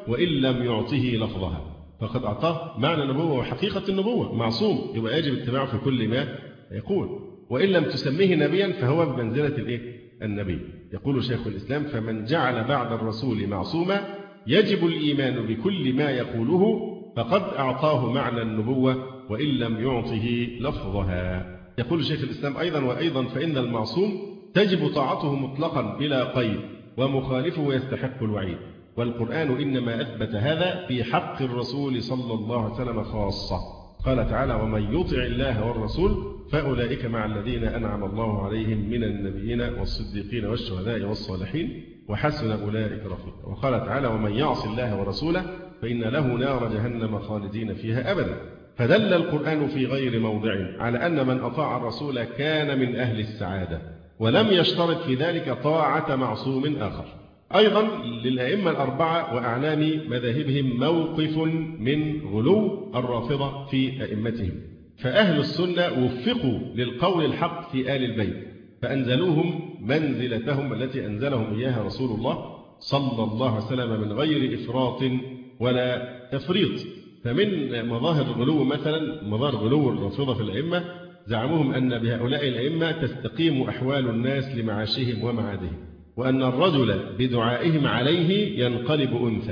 وإن لم يعطه لفظها، فقد أعطاه معنى النبوة وحقيقة النبوة، معصوم، يبقى يجب اتباعه في كل ما يقول. وإن لم تسميه نبيا فهو بمنزلة النبي. يقول شيخ الإسلام: فمن جعل بعد الرسول معصوما يجب الإيمان بكل ما يقوله، فقد أعطاه معنى النبوة وإن لم يعطه لفظها. يقول شيخ الإسلام وأيضا فإن المعصوم تجب طاعته مطلقا بلا قيد، ومخالفه يستحق الوعيد، والقرآن إنما أثبت هذا في حق الرسول صلى الله عليه وسلم خاصة. قال تعالى: ومن يطع الله والرسول فأولئك مع الذين أنعم الله عليهم من النبيين والصديقين والشهداء والصالحين وحسن أولئك رفيقا. وقال تعالى: ومن يعص الله ورسوله فإن له نار جهنم خالدين فيها أبدا. فدل القرآن في غير موضع على أن من أطاع الرسول كان من أهل السعادة، ولم يشترط في ذلك طاعة معصوم آخر. أيضا للأئمة الأربعة وأعلام مذاهبهم موقف من غلو الرافضة في أئمتهم، فأهل السنة وفقوا للقول الحق في آل البيت، فأنزلوهم منزلتهم التي أنزلهم إياها رسول الله صلى الله عليه وسلم من غير إفراط ولا تفريط. فمن مظاهر الغلو مثلا مظاهر غلو الرافضة في الأئمة زعموهم أن بهؤلاء الأئمة تستقيم أحوال الناس لمعاشهم ومعادهم، وأن الرجل بدعائهم عليه ينقلب أنثى،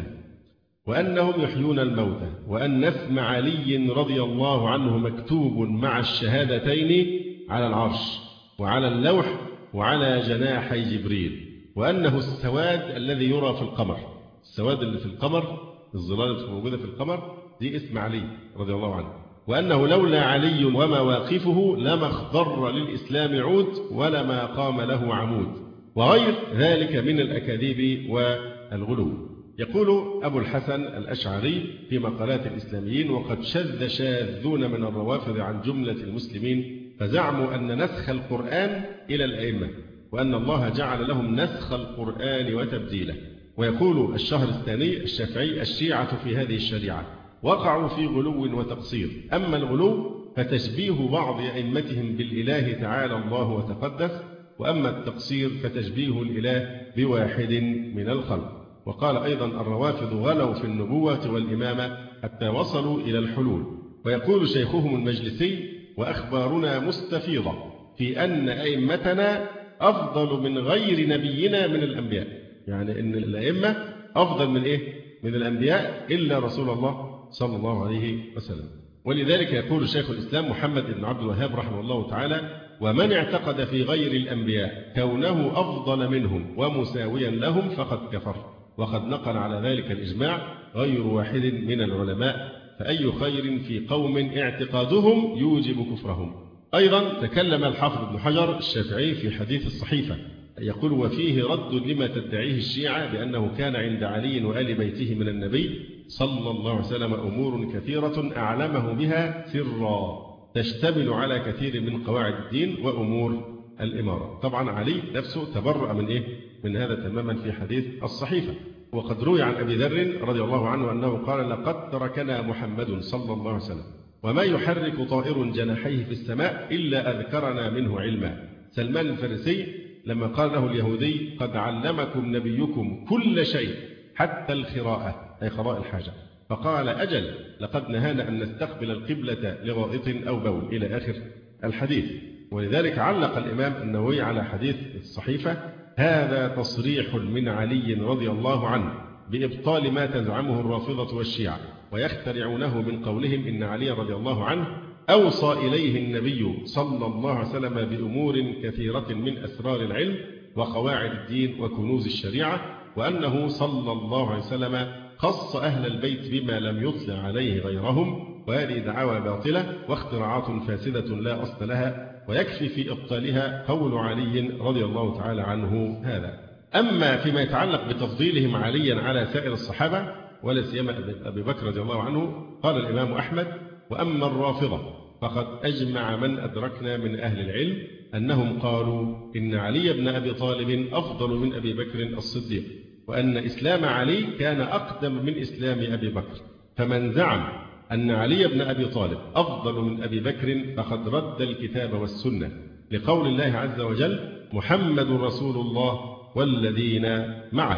وأنهم يحيون الموتى، وأن اسم علي رضي الله عنه مكتوب مع الشهادتين على العرش وعلى اللوح وعلى جناحي جبريل، وأنه السواد الذي يرى في القمر، السواد اللي في القمر، الظلال اللي موجودة في القمر دي اسم علي رضي الله عنه، وأنه لولا علي ومواقفه لما اخضر للإسلام عود ولما قام له عمود، وغير ذلك من الأكاذيب والغلو. يقول أبو الحسن الأشعري في مقالات الإسلاميين: وقد شذ شاذون من الروافض عن جملة المسلمين فزعموا أن نسخ القرآن إلى الأئمة، وأن الله جعل لهم نسخ القرآن وتبديله. ويقول الشهرستاني الشافعي: الشيعة في هذه الشريعة وقعوا في غلو وتقصير، أما الغلو فتشبيه بعض أئمتهم بالإله تعالى الله وتقدس، وأما التقصير فتشبيه الإله بواحد من الخلق. وقال أيضا: الروافض غلوا في النبوة والإمامة حتى وصلوا إلى الحلول. ويقول شيخهم المجلسي: وأخبارنا مستفيضة في أن أئمتنا أفضل من غير نبينا من الأنبياء، يعني أن الأئمة أفضل من من الأنبياء إلا رسول الله صلى الله عليه وسلم. ولذلك يقول شيخ الإسلام محمد بن عبد الوهاب رحمه الله تعالى: ومن اعتقد في غير الأنبياء كونه أفضل منهم ومساويا لهم فقد كفر. وقد نقل على ذلك الإجماع غير واحد من العلماء، فأي خير في قوم اعتقادهم يوجب كفرهم. أيضا تكلم الحافظ ابن حجر الشافعي في حديث الصحيفة، يقول: وفيه رد لما تدعيه الشيعة بأنه كان عند علي وآل بيته من النبي صلى الله عليه وسلم أمور كثيرة أعلمه بها سرا تشتمل على كثير من قواعد الدين وأمور الإمارة. طبعا علي نفسه تبرأ من هذا تماما في حديث الصحيفة. وقد روي عن أبي ذر رضي الله عنه أنه قال: لقد تركنا محمد صلى الله عليه وسلم وما يحرك طائر جناحيه في السماء إلا أذكرنا منه علما. سلمان الفارسي لما قال له اليهودي: قد علمكم نبيكم كل شيء حتى الخراءة، أي قضاء الحاجة، فقال: أجل، لقد نهانا أن نستقبل القبلة لغائط أو بول، إلى آخر الحديث. ولذلك علق الإمام النووي على حديث الصحيفة: هذا تصريح من علي رضي الله عنه بإبطال ما تزعمه الرافضة والشيعة، ويخترعونه من قولهم إن علي رضي الله عنه أوصى إليه النبي صلى الله عليه وسلم بأمور كثيرة من أسرار العلم وقواعد الدين وكنوز الشريعة، وأنه صلى الله عليه وسلم خص أهل البيت بما لم يطلع عليه غيرهم. وهذه دعاوى باطلة واختراعات فاسدة لا أصل لها، ويكفي في إبطالها قول علي رضي الله تعالى عنه هذا. أما فيما يتعلق بتفضيلهم عليا على سائر الصحابة ولا سيما أبي بكر رضي الله عنه، قال الإمام أحمد: وأما الرافضة فقد أجمع من أدركنا من أهل العلم أنهم قالوا إن علي بن أبي طالب أفضل من أبي بكر الصديق، وأن إسلام علي كان أقدم من إسلام أبي بكر، فمن زعم أن علي بن أبي طالب أفضل من أبي بكر فقد رد الكتاب والسنة، لقول الله عز وجل: محمد رسول الله والذين معه،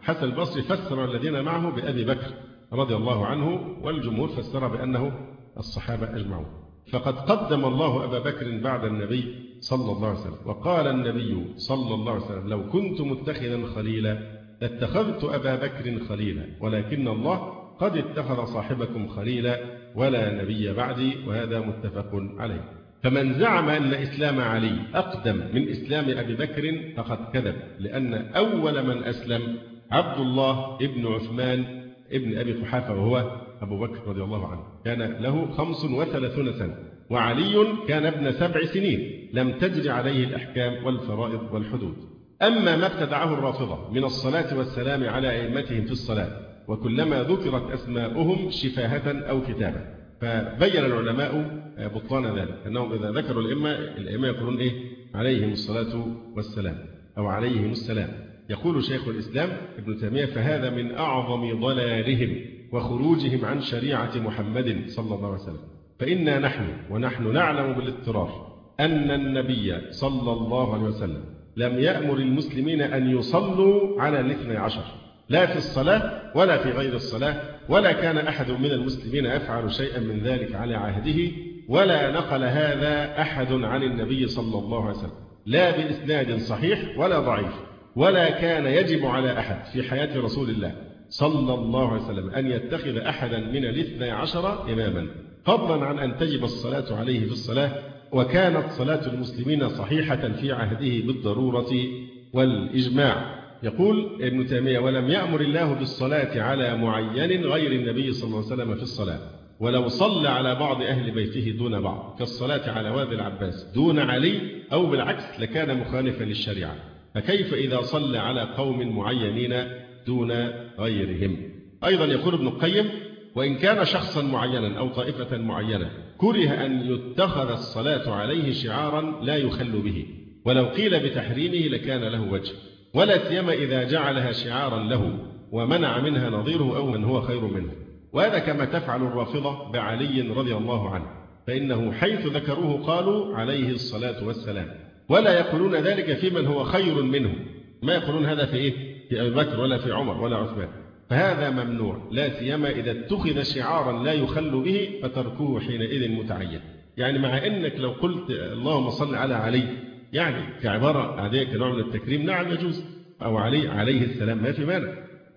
حسن البصري فسر الذين معه بأبي بكر رضي الله عنه، والجمهور فسر بأنه الصحابة أجمعون. فقد قدم الله أبا بكر بعد النبي صلى الله عليه وسلم، وقال النبي صلى الله عليه وسلم: لو كنت متخذا خليلا لاتخذت أبا بكر خليلا، ولكن الله قد اتخذ صاحبكم خليلا ولا نبي بعدي. وهذا متفق عليه. فمن زعم أن إسلام علي أقدم من إسلام أبي بكر فقد كذب، لأن أول من أسلم عبد الله ابن عثمان ابن أبي قحافة، وهو أبو بكر رضي الله عنه، كان له 35 سنة، وعلي كان ابن 7 سنين لم تجري عليه الأحكام والفرائض والحدود. أما ما ابتدعه الرافضة من الصلاة والسلام على أئمتهم في الصلاة، وكلما ذكرت أسماؤهم شفاهة أو كتابة، فبين العلماء بطلان ذلك، أنهم إذا ذكروا الأئمة يقولون إيه؟ عليهم الصلاة والسلام أو عليهم السلام. يقول شيخ الإسلام ابن تيمية: فهذا من أعظم ضلالهم وخروجهم عن شريعة محمد صلى الله عليه وسلم. فإنا ونحن نعلم بالاضطرار أن النبي صلى الله عليه وسلم لم يأمر المسلمين أن يصلوا على الاثني عشر، لا في الصلاة ولا في غير الصلاة، ولا كان أحد من المسلمين يفعل شيئا من ذلك على عهده، ولا نقل هذا أحد عن النبي صلى الله عليه وسلم، لا بإسناد صحيح ولا ضعيف. ولا كان يجب على أحد في حياة رسول الله صلى الله عليه وسلم أن يتخذ أحدا من الاثني عشر إماما، فضلا عن أن تجب الصلاة عليه في الصلاة. وكانت صلاة المسلمين صحيحة في عهده بالضرورة والإجماع. يقول ابن تيمية: ولم يأمر الله بالصلاة على معين غير النبي صلى الله عليه وسلم في الصلاة، ولو صلى على بعض أهل بيته دون بعض، كالصلاة على والد العباس دون علي أو بالعكس، لكان مخالفا للشريعة. فكيف إذا صلى على قوم معينين دون غيرهم؟ أيضا يقول ابن القيم: وإن كان شخصا معينا أو طائفة معينة كره أن يتخذ الصلاة عليه شعارا لا يخل به، ولو قيل بتحريمه لكان له وجه، ولا سيما إذا جعلها شعارا له ومنع منها نظيره أو من هو خير منه. وهذا كما تفعل الرافضة بعلي رضي الله عنه، فإنه حيث ذكروه قالوا عليه الصلاة والسلام، ولا يقولون ذلك في من هو خير منه. ما يقولون هذا في إيه؟ في أبي بكر ولا في عمر ولا عثمان. فهذا ممنوع، لا سيما إذا اتخذ شعارا لا يخل به، فتركوه حينئذ متعين. يعني مع أنك لو قلت اللهم صل على علي يعني كعبارة عادية كنوع من التكريم، نعم يجوز، أو علي عليه السلام ما في مانع،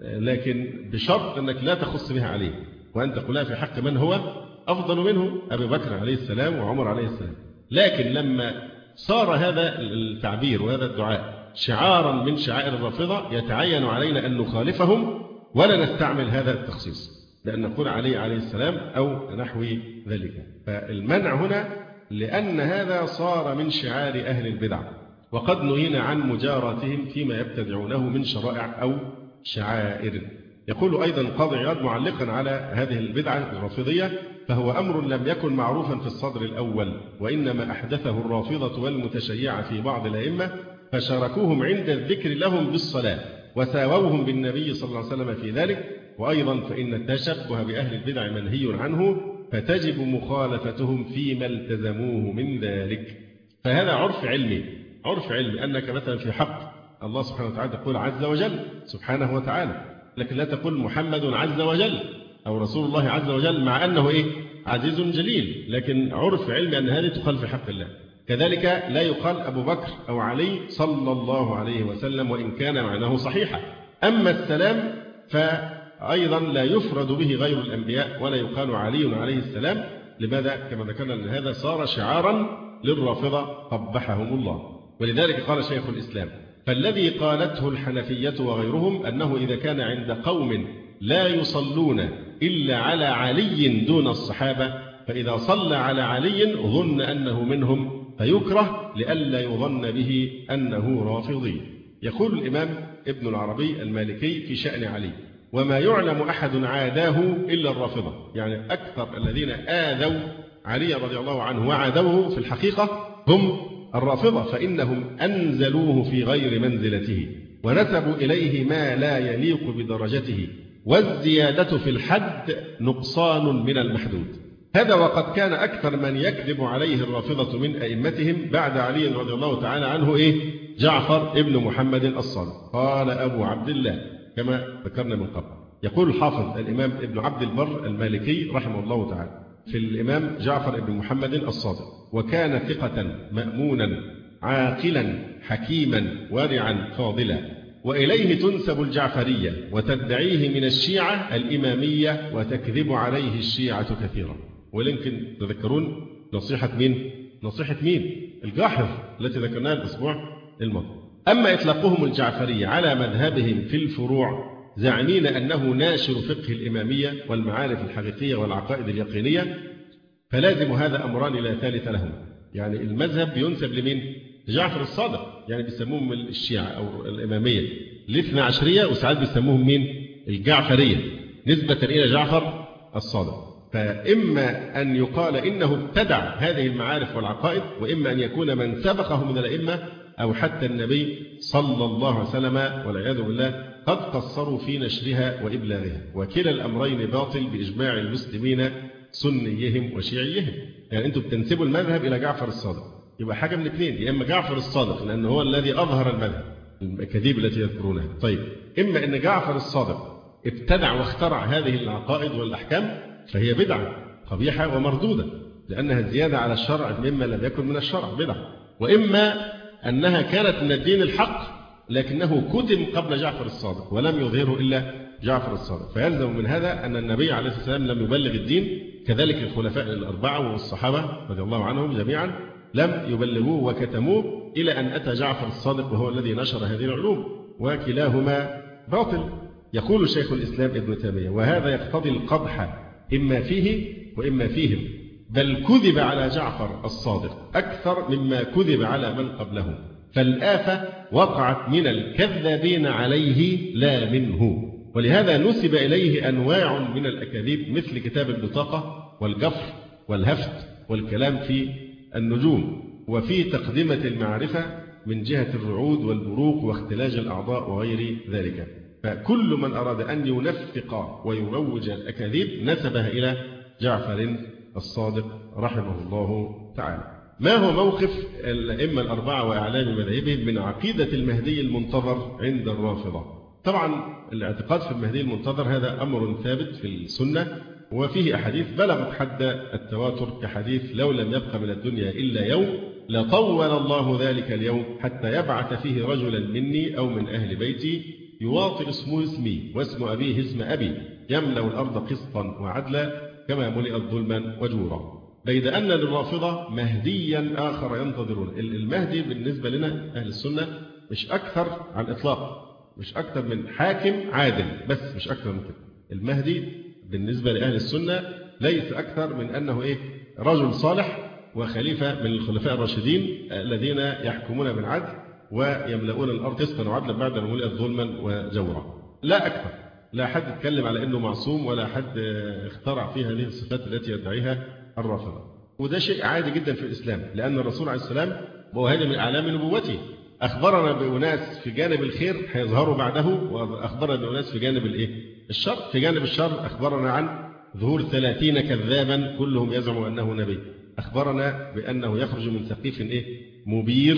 لكن بشرط أنك لا تخص بها عليه، وأن تقولها في حق من هو أفضل منه، أبي بكر عليه السلام وعمر عليه السلام. لكن لما صار هذا التعبير وهذا الدعاء شعارا من شعائر الرافضة، يتعين علينا أن نخالفهم ولا نستعمل هذا التخصيص، لأن نقول عليه السلام أو نحو ذلك. فالمنع هنا لأن هذا صار من شعار أهل البدع، وقد نهينا عن مجاراتهم فيما يبتدعونه من شرائع أو شعائر. يقول أيضا القاضي عياض معلقا على هذه البدعة الرافضية: فهو أمر لم يكن معروفا في الصدر الأول، وإنما أحدثه الرافضة والمتشيعة في بعض الأئمة، فشاركوهم عند الذكر لهم بالصلاة، وساووهم بالنبي صلى الله عليه وسلم في ذلك. وأيضا فإن التشبه بأهل البدع منهي عنه، فتجب مخالفتهم فيما التزموه من ذلك. فهذا عرف علمي أنك مثلا في حق الله سبحانه وتعالى تقول عز وجل سبحانه وتعالى، لكن لا تقول محمد عز وجل أو رسول الله عز وجل، مع أنه عزيز جليل، لكن عرف علمي أن هذه تقال في حق الله. كذلك لا يقال أبو بكر أو علي صلى الله عليه وسلم، وإن كان معناه صحيحا. أما السلام فأيضا لا يفرد به غير الأنبياء، ولا يقال علي عليه السلام. لماذا؟ كما ذكرنا أن هذا صار شعارا للرافضة قبحهم الله. ولذلك قال شيخ الإسلام: فالذي قالته الحنفية وغيرهم أنه إذا كان عند قوم لا يصلون إلا على علي دون الصحابة، فإذا صلى على علي ظن أنه منهم، فيكره لئلا يظن به أنه رافضي. يقول الإمام ابن العربي المالكي في شأن علي: وما يعلم أحد عاداه إلا الرافضة. يعني أكثر الذين آذوا علي رضي الله عنه وعادوه في الحقيقة هم الرافضة، فإنهم أنزلوه في غير منزلته، ونسبوا إليه ما لا يليق بدرجته، والزيادة في الحد نقصان من المحدود. هذا وقد كان أكثر من يكذب عليه الرافضة من أئمتهم بعد علي رضي الله تعالى عنه جعفر ابن محمد الصادق. قال أبو عبد الله: كما ذكرنا من قبل. يقول الحافظ الإمام ابن عبد البر المالكي رحمه الله تعالى في الإمام جعفر بن محمد الصادق: وكان ثقة مأمونا عاقلا حكيما ورعا فاضلا، وإليه تنسب الجعفرية وتدعيه من الشيعة الإمامية وتكذب عليه الشيعة كثيرا. ويمكن تذكرون نصيحة مين؟ نصيحة مين؟ الجاحظ التي ذكرناها الأسبوع الماضي. أما إطلاقهم الجعفرية على مذهبهم في الفروع زاعمين أنه ناشر فقه الإمامية والمعارف الحقيقية والعقائد اليقينية، فلازم هذا أمران لا ثالث لهما. يعني المذهب ينسب لمين؟ جعفر الصادق، يعني بيسموهم الشيعة أو الإمامية الاثنى عشرية، وساعات بيسموهم مين؟ الجعفرية نسبة إلى جعفر الصادق. فإما أن يقال إنه ابتدع هذه المعارف والعقائد، وإما أن يكون من سبقه من الأئمة أو حتى النبي صلى الله عليه وسلم والعياذ بالله قد قصروا في نشرها وإبلاغها، وكلا الأمرين باطل بإجماع المسلمين سنيهم وشيعيهم. يعني أنتم بتنسبوا المذهب إلى جعفر الصادق، يبقى حاجة من اثنين: يا إما جعفر الصادق لأنه هو الذي أظهر المذهب، الأكاذيب التي يذكرونها، طيب، إما أن جعفر الصادق ابتدع واخترع هذه العقائد والأحكام فهي بدعة قبيحة ومردودة لأنها زيادة على الشرع مما لم يكن من الشرع بدعة، وإما أنها كانت من الدين الحق لكنه كتم قبل جعفر الصادق ولم يظهره إلا جعفر الصادق، فيلزم من هذا أن النبي عليه الصلاة والسلام لم يبلغ الدين، كذلك الخلفاء الأربعة والصحابة رضي الله عنهم جميعا لم يبلغوه وكتموه إلى أن أتى جعفر الصادق وهو الذي نشر هذه العلوم، وكلاهما باطل. يقول شيخ الإسلام ابن تيمية: وهذا يقتضي القدح إما فيه وإما فيهم، بل كذب على جعفر الصادق أكثر مما كذب على من قبله، فالآفة وقعت من الكذابين عليه لا منه، ولهذا نسب إليه أنواع من الأكاذيب مثل كتاب البطاقة والجفر والهفت والكلام في النجوم وفي تقدمة المعرفة من جهة الرعود والبروق واختلاج الأعضاء وغير ذلك. فكل من أراد أن ينفق ويروج الأكاذيب نسبها إلى جعفر الصادق رحمه الله تعالى. ما هو موقف الأئمة الأربعة وأعلام مذاهبهم من عقيدة المهدي المنتظر عند الرافضة؟ طبعا الاعتقاد في المهدي المنتظر هذا أمر ثابت في السنة، وفيه أحاديث بلغت حد التواتر كحديث: لو لم يبق من الدنيا إلا يوم لطول الله ذلك اليوم حتى يبعث فيه رجلا مني أو من أهل بيتي يواطئ اسمه اسمي واسم أبيه اسم أبي يملأ الأرض قسطا وعدلا كما ملئت ظلما وجورا. بيد أن للرافضة مهديا آخر ينتظرون. المهدي بالنسبة لنا أهل السنة مش أكثر على الإطلاق، مش أكثر من حاكم عادل، بس مش أكثر من كده. المهدي بالنسبة لأهل السنة ليس أكثر من أنه رجل صالح وخليفة من الخلفاء الراشدين الذين يحكمون بالعدل ويملؤون الأرض قسطا وعدلا بعد أن ملئت ظلما وجورا، لا أكثر. لا حد يتكلم على أنه معصوم ولا حد اخترع فيه هذه الصفات التي يدعيها الرافضة، وده شيء عادي جدا في الإسلام، لأن الرسول عليه السلام وهذا من أعلام نبوته أخبرنا بأناس في جانب الخير هيظهروا بعده، وأخبرنا بأناس في جانب الشر. في جانب الشر أخبرنا عن ظهور 30 كذابا كلهم يزعم أنه نبي. أخبرنا بأنه يخرج من سقيف مبير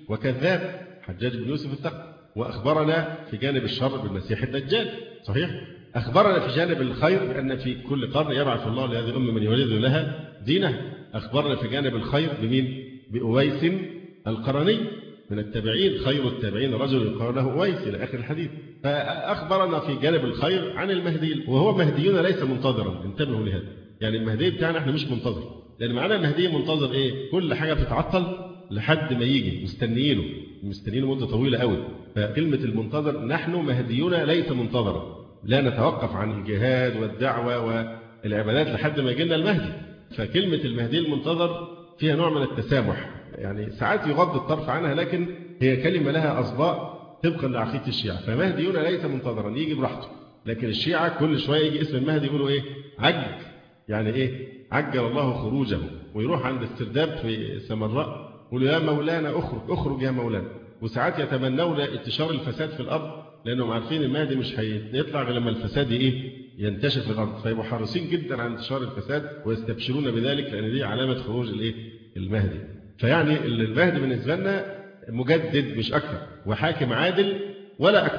وكذاب حجاج بن يوسف الثقفي. وأخبرنا في جانب الشر بالمسيح الدجال، صحيح. أخبرنا في جانب الخير بأن في كل قرن يبعث الله لهذه الأمة من يولد لها دينها. أخبرنا في جانب الخير بمين؟ بأويس القرني من التابعين، خير التابعين رجل يقال له أويس إلى آخر الحديث. فأخبرنا في جانب الخير عن المهدي، وهو مهديون ليس منتظرا، انتبهوا لهذا. يعني المهدي بتاعنا احنا مش منتظر، لأن معنى المهدي منتظر كل حاجة بتتعطل لحد ما يجي، مستنيينه مدة طويلة قوي. فكلمة المنتظر، نحن مهديون ليس منتظرا، لا نتوقف عن الجهاد والدعوة والعبادات لحد ما يجينا المهدي. فكلمة المهدي المنتظر فيها نوع من التسامح، يعني ساعات يغض الطرف عنها، لكن هي كلمة لها أصداء طبقا لعقيدة الشيعة. فمهديون ليس منتظرا، يجي براحته. لكن الشيعة كل شوية يجي اسم المهدي يقولوا عج، يعني عجل الله خروجه، ويروح عند السرداب في سمراء يقولوا يا مولانا اخرج يا مولانا. وساعات يتمنون انتشار الفساد في الأرض، لأنهم عارفين المهدي مش هيطلع غير لما الفساد ينتشر في الأرض، فيبقوا حريصين جدا على انتشار الفساد ويستبشرون بذلك، لأن دي علامة خروج المهدي. فيعني المهدي بالنسبة لنا مجدد مش أكثر، وحاكم عادل ولا أكثر.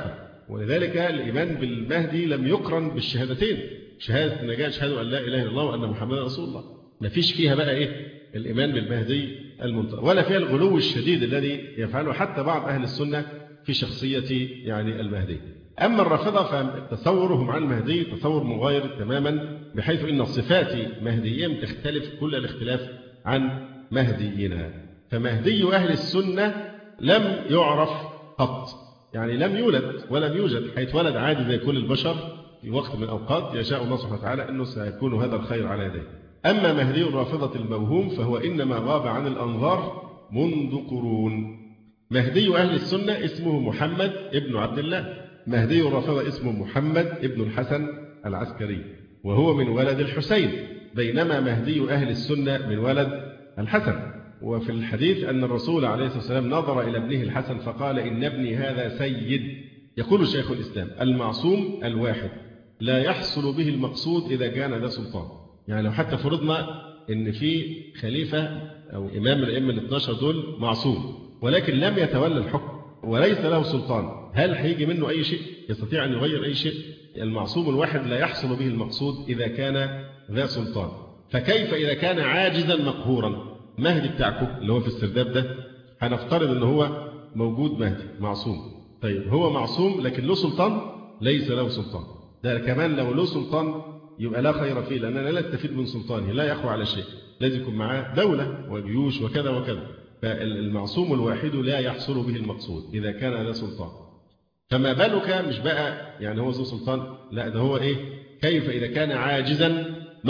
ولذلك الإيمان بالمهدي لم يقرن بالشهادتين، شهادة النجاة أشهد أن لا إله إلا الله وأن محمدا رسول الله، ما فيش فيها بقى الإيمان بالمهدي المنتظر، ولا فيها الغلو الشديد الذي يفعله حتى بعض أهل السنة في شخصية المهدي. أما الرافضة فتصورهم عن المهدي تصور مغاير تماما، بحيث إن صفات مهديهم تختلف كل الاختلاف عن مهدينا. فمهدي أهل السنة لم يعرف قط، يعني لم يولد ولم يوجد، هيتولد عادي زي كل البشر في وقت من الأوقات يشاء الله سبحانه وتعالى أنه سيكون هذا الخير على يديه. أما مهدي الرافضة الموهوم فهو إنما غاب عن الأنظار منذ قرون. مهدي أهل السنة اسمه محمد ابن عبد الله، مهدي الرافضة اسمه محمد ابن الحسن العسكري وهو من ولد الحسين، بينما مهدي أهل السنة من ولد الحسن. وفي الحديث أن الرسول عليه الصلاة والسلام نظر إلى ابنه الحسن فقال إن ابني هذا سيد. يقول شيخ الإسلام المعصوم الواحد لا يحصل به المقصود إذا كان ذا سلطان. يعني لو حتى فرضنا إن في خليفة أو إمام الأئمة ال12 دول معصوم ولكن لم يتولى الحكم وليس له سلطان، هل هيجي منه أي شيء يستطيع أن يغير أي شيء؟ المعصوم الواحد لا يحصل به المقصود إذا كان ذا سلطان، فكيف إذا كان عاجزا مقهورا؟ مهدي بتاعكم اللي هو في السرداب ده هنفترض أنه هو موجود مهدي معصوم، طيب هو معصوم لكن له سلطان؟ ليس له سلطان، ده كمان لو له سلطان يبقى لا خير فيه، لأننا لا نستفيد من سلطانه، لا يخوى على شيء، لازم يكون معاه دولة وجيوش وكذا وكذا. فالمعصوم الواحد لا يحصل به المقصود إذا كان ذا سلطان، فما بالك مش بقى يعني هو ذو سلطان، لا ده هو كيف إذا كان عاجزا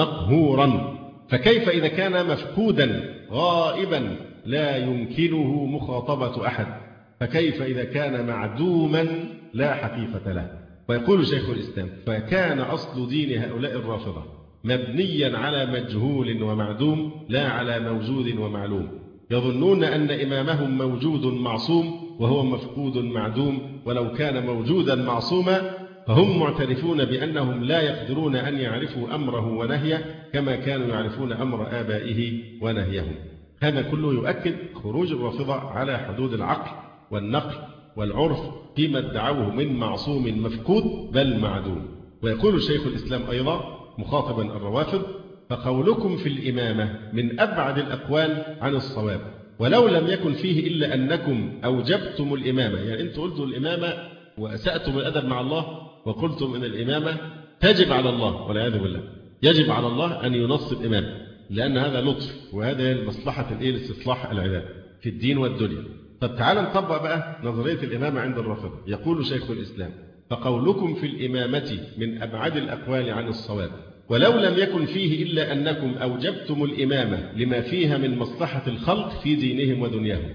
مقهورا، فكيف إذا كان مفقودا غائبا لا يمكنه مخاطبة أحد، فكيف إذا كان معدوما لا حقيقة له. ويقول شيخ الإسلام فكان أصل دين هؤلاء الرافضة مبنيا على مجهول ومعدوم لا على موجود ومعلوم، يظنون أن إمامهم موجود معصوم وهو مفقود معدوم، ولو كان موجودا معصوما فهم معترفون بأنهم لا يقدرون أن يعرفوا أمره ونهيه كما كانوا يعرفون أمر آبائه ونهيهم. هذا كله يؤكد خروج الرافضة على حدود العقل والنقل والعرف فيما ادعوه من معصوم مفقود بل معدوم. ويقول شيخ الإسلام أيضا مخاطبا الروافض فقولكم في الإمامة من أبعد الأقوال عن الصواب، ولو لم يكن فيه إلا أنكم أوجبتم الإمامة، يعني أنتم قلتوا الإمامة وأسأتم الأدب مع الله وقلتم إن الإمامة تجب على الله والعياذ بالله، يجب على الله أن ينصب إمام لأن هذا لطف وهذا مصلحة الاستصلاح العباد في الدين والدنيا. طب تعالى نطبق بقى نظرية الإمامة عند الرافضة. يقول شيخ الإسلام فقولكم في الإمامة من أبعد الأقوال عن الصواب، ولو لم يكن فيه إلا أنكم أوجبتم الإمامة لما فيها من مصلحة الخلق في دينهم ودنياهم،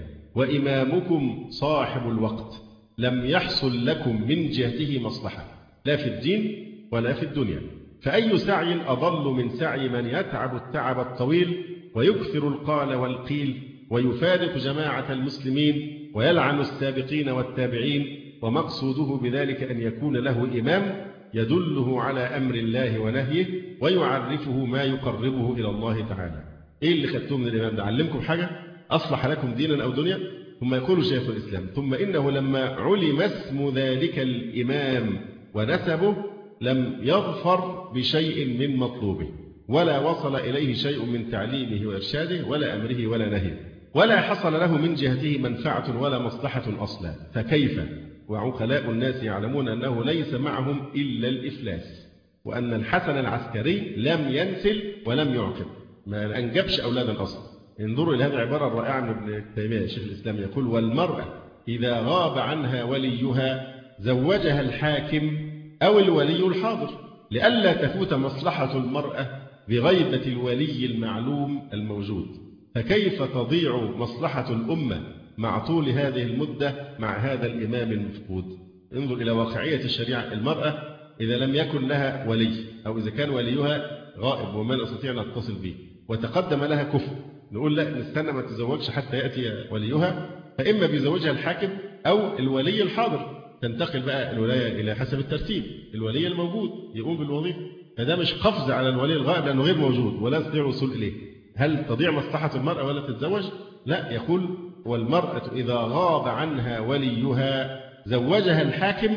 وإمامكم صاحب الوقت لم يحصل لكم من جهته مصلحة لا في الدين ولا في الدنيا، فأي سعي أضل من سعي من يتعب التعب الطويل ويكثر القال والقيل ويفارق جماعة المسلمين ويلعن السابقين والتابعين، ومقصوده بذلك أن يكون له إمام يدله على أمر الله ونهيه ويعرفه ما يقربه إلى الله تعالى. إيه اللي خدتوه من الإمام ده؟ علمكم حاجة؟ أصلح لكم دينا أو دنيا؟ ثم يقول شيخ الإسلام ثم إنه لما علم اسم ذلك الإمام ونسبه لم يظفر بشيء من مطلوبه ولا وصل إليه شيء من تعليمه وإرشاده ولا أمره ولا نهيه، ولا حصل له من جهته منفعة ولا مصلحة أصلا، فكيف وعقلاء الناس يعلمون أنه ليس معهم إلا الإفلاس، وأن الحسن العسكري لم ينسل ولم يعقب، ما أنجبش أولادا أصلا. انظروا إلى هذه العبارة الرائعة من ابن تيمية شيخ الإسلام يقول والمرأة إذا غاب عنها وليها زوجها الحاكم أو الولي الحاضر لئلا تفوت مصلحة المرأة بغيبة الولي المعلوم الموجود، فكيف تضيع مصلحة الأمة مع طول هذه المدة مع هذا الإمام المفقود؟ انظر إلى واقعية الشريعة. المرأة إذا لم يكن لها ولي أو إذا كان وليها غائب وما نستطيع أن نتصل به وتقدم لها كفء، نقول لا نستنى ما تزوجش حتى يأتي وليها، فإما بيزوجها الحاكم أو الولي الحاضر، تنتقل بقى الولاية إلى حسب الترتيب، الولي الموجود يقوم بالوظيفة، فده مش قفز على الولي الغائب لأنه غير موجود ولا يستطيع الوصول إليه. هل تضيع مصلحة المرأة ولا تتزوج؟ لا، يقول والمرأة إذا غاب عنها وليها زوجها الحاكم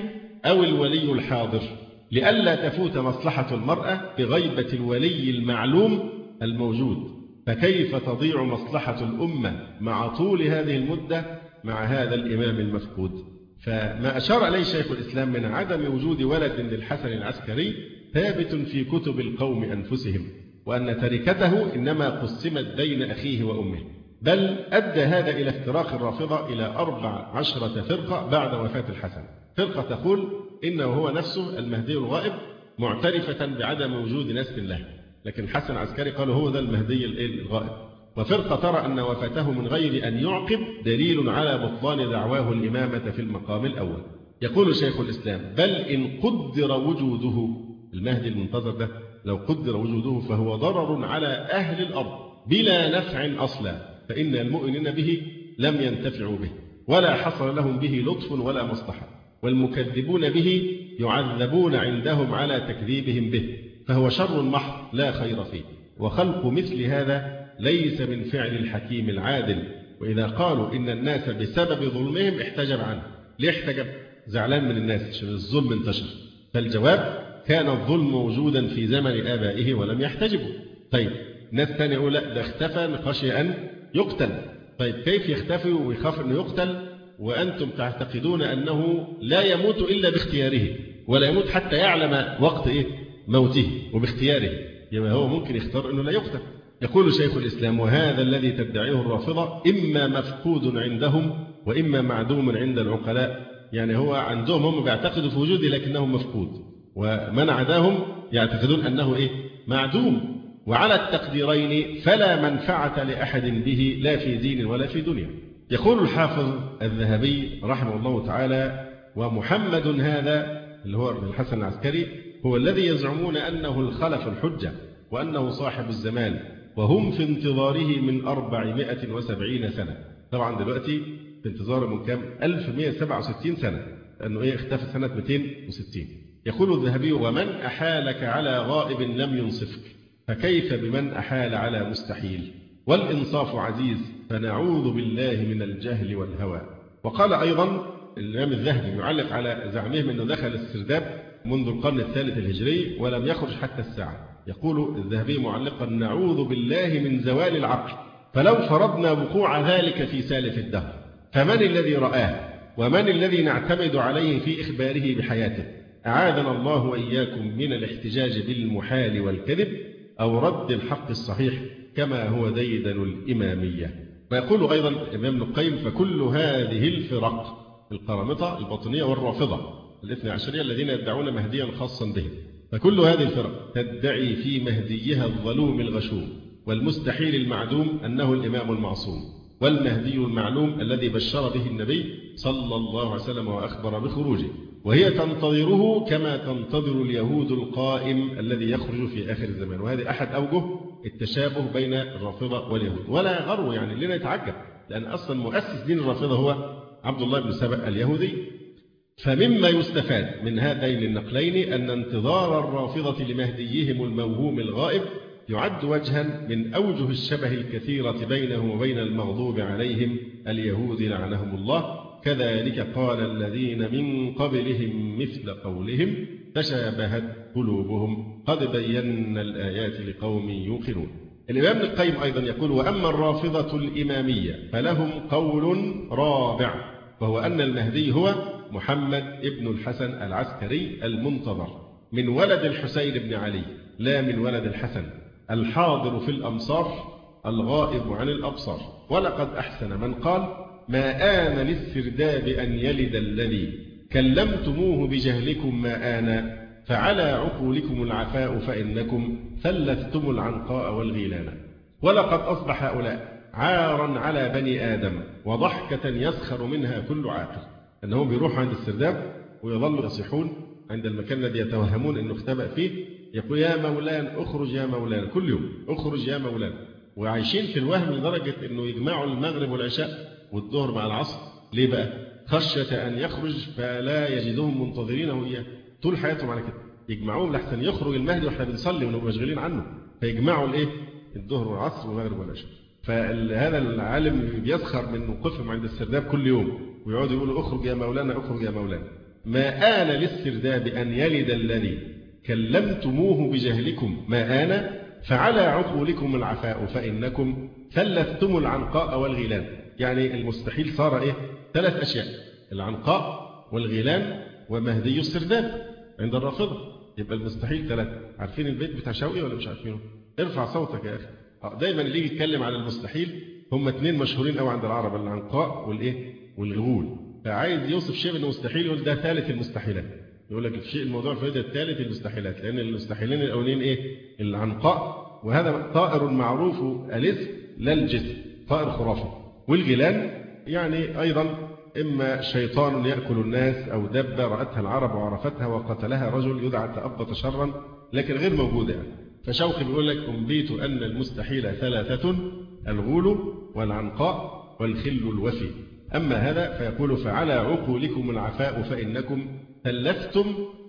أو الولي الحاضر، لئلا تفوت مصلحة المرأة بغيبة الولي المعلوم الموجود، فكيف تضيع مصلحة الأمة مع طول هذه المدة مع هذا الإمام المفقود؟ فما أشار إليه شيخ الإسلام من عدم وجود ولد للحسن العسكري ثابت في كتب القوم أنفسهم، وأن تركته إنما قسمت بين أخيه وأمه، بل أدى هذا إلى افتراق الرافضة إلى 14 فرقة بعد وفاة الحسن. فرقة تقول إنه هو نفسه المهدي الغائب معترفة بعدم وجود نسل له، لكن الحسن العسكري قالوا هو ذا المهدي الغائب. وفرقة ترى أن وفاته من غير أن يعقب دليل على بطلان دعواه الإمامة في المقام الأول. يقول شيخ الإسلام: بل إن قدر وجوده، المهدي المنتظر ده لو قدر وجوده فهو ضرر على أهل الأرض بلا نفع أصلا، فإن المؤمنين به لم ينتفعوا به ولا حصل لهم به لطف ولا مصلحة، والمكذبون به يعذبون عندهم على تكذيبهم به، فهو شر محض لا خير فيه، وخلق مثل هذا ليس من فعل الحكيم العادل. وإذا قالوا إن الناس بسبب ظلمهم احتجب عنه، ليه احتجب؟ زعلان من الناس عشان الظلم انتشر. فالجواب: كان الظلم موجودا في زمن آبائه ولم يحتجبوا. طيب ناس ثانية يقول لا ده اختفى خشي أن يقتل. طيب كيف يختفي ويخاف أنه يقتل وأنتم تعتقدون أنه لا يموت إلا باختياره، ولا يموت حتى يعلم وقت موته وباختياره، يبقى هو ممكن يختار أنه لا يقتل. يقول شيخ الإسلام: وهذا الذي تدعيه الرافضة إما مفقود عندهم وإما معدوم عند العقلاء. يعني هو عندهم هم بيعتقدوا في وجوده لكنه مفقود، ومن عداهم يعتقدون أنه معدوم. وعلى التقديرين فلا منفعة لأحد به لا في دين ولا في دنيا. يقول الحافظ الذهبي رحمه الله تعالى: ومحمد هذا اللي هو ابن الحسن العسكري هو الذي يزعمون أنه الخلف الحجة وأنه صاحب الزمان، وهم في انتظاره من 470 سنة. طبعا دلوقتي في انتظاره من كام؟ 1167 سنة، لأنه اختفى سنة 260. يقول الذهبي: ومن أحالك على غائب لم ينصفك، فكيف بمن أحال على مستحيل؟ والإنصاف عزيز، فنعوذ بالله من الجهل والهوى. وقال أيضا الإمام الذهبي يعلق على زعمهم أنه دخل السرداب منذ القرن الثالث الهجري ولم يخرج حتى الساعة. يقول الذهبي معلقا: نعوذ بالله من زوال العقل، فلو فرضنا وقوع ذلك في سالف الدهر فمن الذي رآه ومن الذي نعتمد عليه في إخباره بحياته؟ أعاذنا الله وإياكم من الاحتجاج بالمحال والكذب أو رد الحق الصحيح كما هو ديدن الإمامية. ويقول أيضا الإمام ابن القيم: فكل هذه الفرق، القرامطة الباطنية والرافضة الاثنى عشرية الذين يدعون مهديا خاصا بهم، فكل هذه الفرق تدعي في مهديها الظلوم الغشوم والمستحيل المعدوم أنه الإمام المعصوم والمهدي المعلوم الذي بشر به النبي صلى الله عليه وسلم وأخبر بخروجه، وهي تنتظره كما تنتظر اليهود القائم الذي يخرج في آخر الزمان. وهذه أحد أوجه التشابه بين الرافضة واليهود، ولا غرو يعني لنا يتعجب، لأن أصلا مؤسس دين الرافضة هو عبد الله بن سبأ اليهودي. فمما يستفاد من هذين النقلين أن انتظار الرافضة لمهديهم الموهوم الغائب يعد وجها من أوجه الشبه الكثيرة بينه وبين المغضوب عليهم اليهود لعنهم الله. كذلك قال الذين من قبلهم مثل قولهم تشابهت قلوبهم قد بينا الآيات لقوم يوقنون. الإمام ابن القيم أيضا يقول: وأما الرافضة الإمامية فلهم قول رابع، وهو أن المهدي هو محمد ابن الحسن العسكري المنتظر من ولد الحسين بن علي لا من ولد الحسن، الحاضر في الأمصار الغائب عن الأبصار. ولقد أحسن من قال: ما آن للسرداب أن يلد الذي كلمتموه بجهلكم ما آن، فعلى عقولكم العفاء فإنكم ثلثتم العنقاء والغيلان. ولقد أصبح هؤلاء عارا على بني آدم وضحكة يسخر منها كل عاقل، أنهم بيروحوا عند السرداب ويظلوا يصيحون عند المكان الذي يتوهمون أنه اختبأ فيه، يقول: يا مولان اخرج يا مولان، كل يوم اخرج يا مولان، وعايشين في الوهم لدرجة أنه يجمعوا المغرب والعشاء والظهر مع العصر. ليه بقى؟ خشية أن يخرج فلا يجدهم منتظرينه إياه. طول حياتهم على كده يجمعوهم لحسن يخرج المهدي واحنا بنصلي ونبقى مشغولين عنه، فيجمعوا الظهر والعصر والمغرب والعشاء. فهذا العالم بيسخر من موقفهم عند السرداب كل يوم، ويقعدوا يقولوا: اخرج يا مولانا اخرج يا مولانا. ما آن للسرداب أن يلد الذي كلمتموه بجهلكم ما آن فعلى عقولكم العفاء فإنكم ثلثتم العنقاء والغيلان. يعني المستحيل صار إيه؟ 3 أشياء: العنقاء والغيلان ومهدي السرداب عند الرافضة. يبقى المستحيل 3. عارفين البيت بتاع شوقي ولا مش عارفينه؟ ارفع صوتك يا أخي. دايما اللي يجي يتكلم عن المستحيل هم 2 مشهورين قوي عند العرب: العنقاء والإيه؟ والغول. فعايز يوصف شيء انه مستحيل يقول ده ثالث المستحيلات. يقول لك الشيء الموضوع الفائدة الثالث المستحيلات، لأن المستحيلين الأولين إيه؟ العنقاء، وهذا طائر معروف الاسم لا الجسم، طائر خرافي. والغيلان يعني أيضا إما شيطان يأكل الناس أو دبة رأتها العرب وعرفتها وقتلها رجل يدعى تأبط شرا، لكن غير موجودة يعني. فشوقي بيقول لك: أنبيت أن المستحيل 3: الغول والعنقاء والخل الوفي. أما هذا فيقول: فعلى عقولكم العفاء فإنكم ثلثتم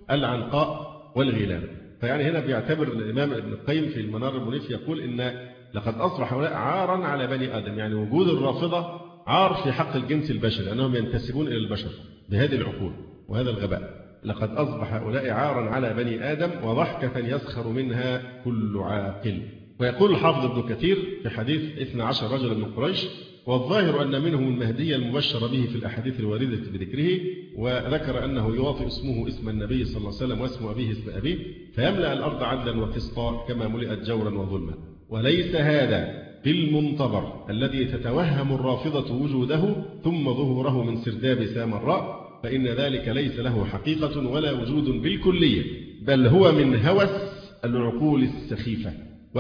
العنقاء والغيلان. فيعني هنا بيعتبر الإمام ابن القيم في المنار المنيف يقول إن لقد أصبح هؤلاء عارا على بني آدم. يعني وجود الرافضة عار في حق الجنس البشري لأنهم ينتسبون إلى البشر بهذه العقول وهذا الغباء. لقد أصبح هؤلاء عارا على بني آدم وضحكة يسخر منها كل عاقل. ويقول الحافظ ابن كثير في حديث 12 رجلا من قريش: والظاهر أن منهم المهدي المبشر به في الأحاديث الواردة بذكره، وذكر أنه يواطئ اسمه اسم النبي صلى الله عليه وسلم واسم أبيه اسم أبيه، فيملأ الأرض عدلا وقسطا كما ملئت جورا وظلما. وليس هذا بالمنتظر الذي تتوهم الرافضة وجوده ثم ظهوره من سرداب سامراء، فإن ذلك ليس له حقيقة ولا وجود بالكلية، بل هو من هوس العقول السخيفة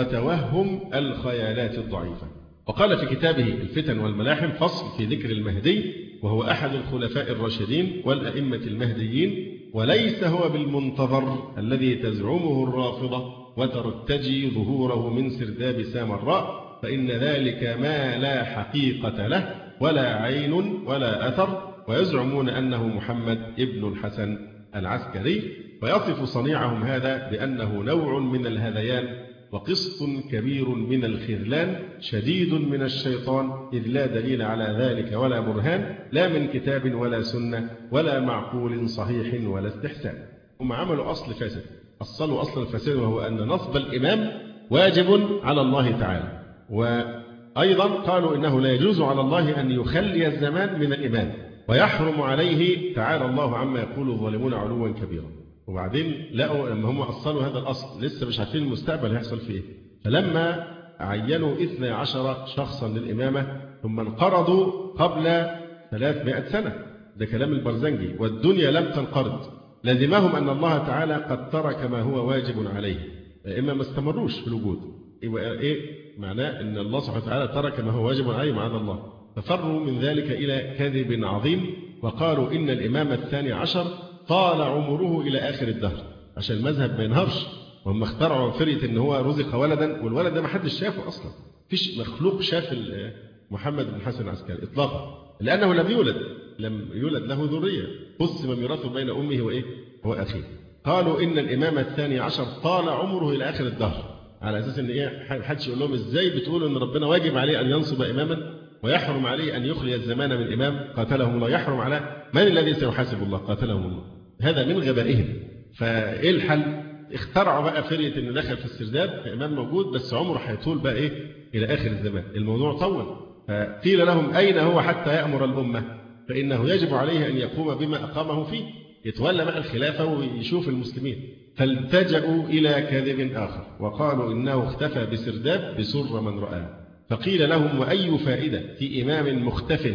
وتوهم الخيالات الضعيفة. وقال في كتابه الفتن والملاحم فصل في ذكر المهدي، وهو أحد الخلفاء الراشدين والأئمة المهديين: وليس هو بالمنتظر الذي تزعمه الرافضة وترتجي ظهوره من سرداب سامراء، فإن ذلك ما لا حقيقة له ولا عين ولا أثر، ويزعمون أنه محمد ابن الحسن العسكري، ويصف صنيعهم هذا بأنه نوع من الهذيان وقسط كبير من الخذلان شديد من الشيطان، إذ لا دليل على ذلك ولا برهان، لا من كتاب ولا سنة ولا معقول صحيح ولا استحسان. هم عملوا أصل فاسد، أصلوا أصل الفساد، وهو أن نصب الإمام واجب على الله تعالى. وأيضا قالوا إنه لا يجوز على الله أن يخلي الزمان من الإمام، ويحرم عليه تعالى الله عما يقول الظالمون علوا كبيرا. وبعدين لقوا لما هم أصلوا هذا الأصل لسه مش عارفين المستقبل هيحصل فيه، فلما عينوا 12 شخصا للإمامة ثم انقرضوا قبل 300 سنة، ده كلام البرزنجي، والدنيا لم تنقرض، لزمهم أن الله تعالى قد ترك ما هو واجب عليه، إما ما استمروش في الوجود. إيه معناه؟ أن الله سبحانه وتعالى ترك ما هو واجب عليه معاذ الله، ففروا من ذلك إلى كذب عظيم، وقالوا إن الإمام 12 طال عمره إلى آخر الدهر عشان المذهب ما ينهارش. وهم اخترعوا فرقة إن هو رزق ولدا، والولد ده ما حدش شافه أصلا، فيش مخلوق شاف محمد بن الحسن العسكري إطلاقا، لأنه لم يولد له ذرية، قسم ميراثه بين أمه وإيه وأخيه. قالوا إن الإمام 12 طال عمره إلى آخر الدهر، على أساس إن إيه حدش يقول لهم إزاي بتقولوا إن ربنا واجب عليه أن ينصب إماما ويحرم عليه أن يخلي الزمان من إمام قاتلهم الله، يحرم على من الذي سيحاسب الله قاتلهم الله. هذا من غبائهم. فإيه الحل؟ اخترعوا بقى فرقة إنه دخل في السرداب فإمام موجود بس عمره هيطول بقى إيه إلى آخر الزمان. الموضوع طول، فقيل لهم أين هو حتى يأمر الأمة؟ فإنه يجب عليه أن يقوم بما أقامه فيه، يتولى بقى الخلافة ويشوف المسلمين. فالتجأوا إلى كذب آخر وقالوا إنه اختفى بسرداب بسر من رآه. فقيل لهم: وأي فائدة في إمام مختف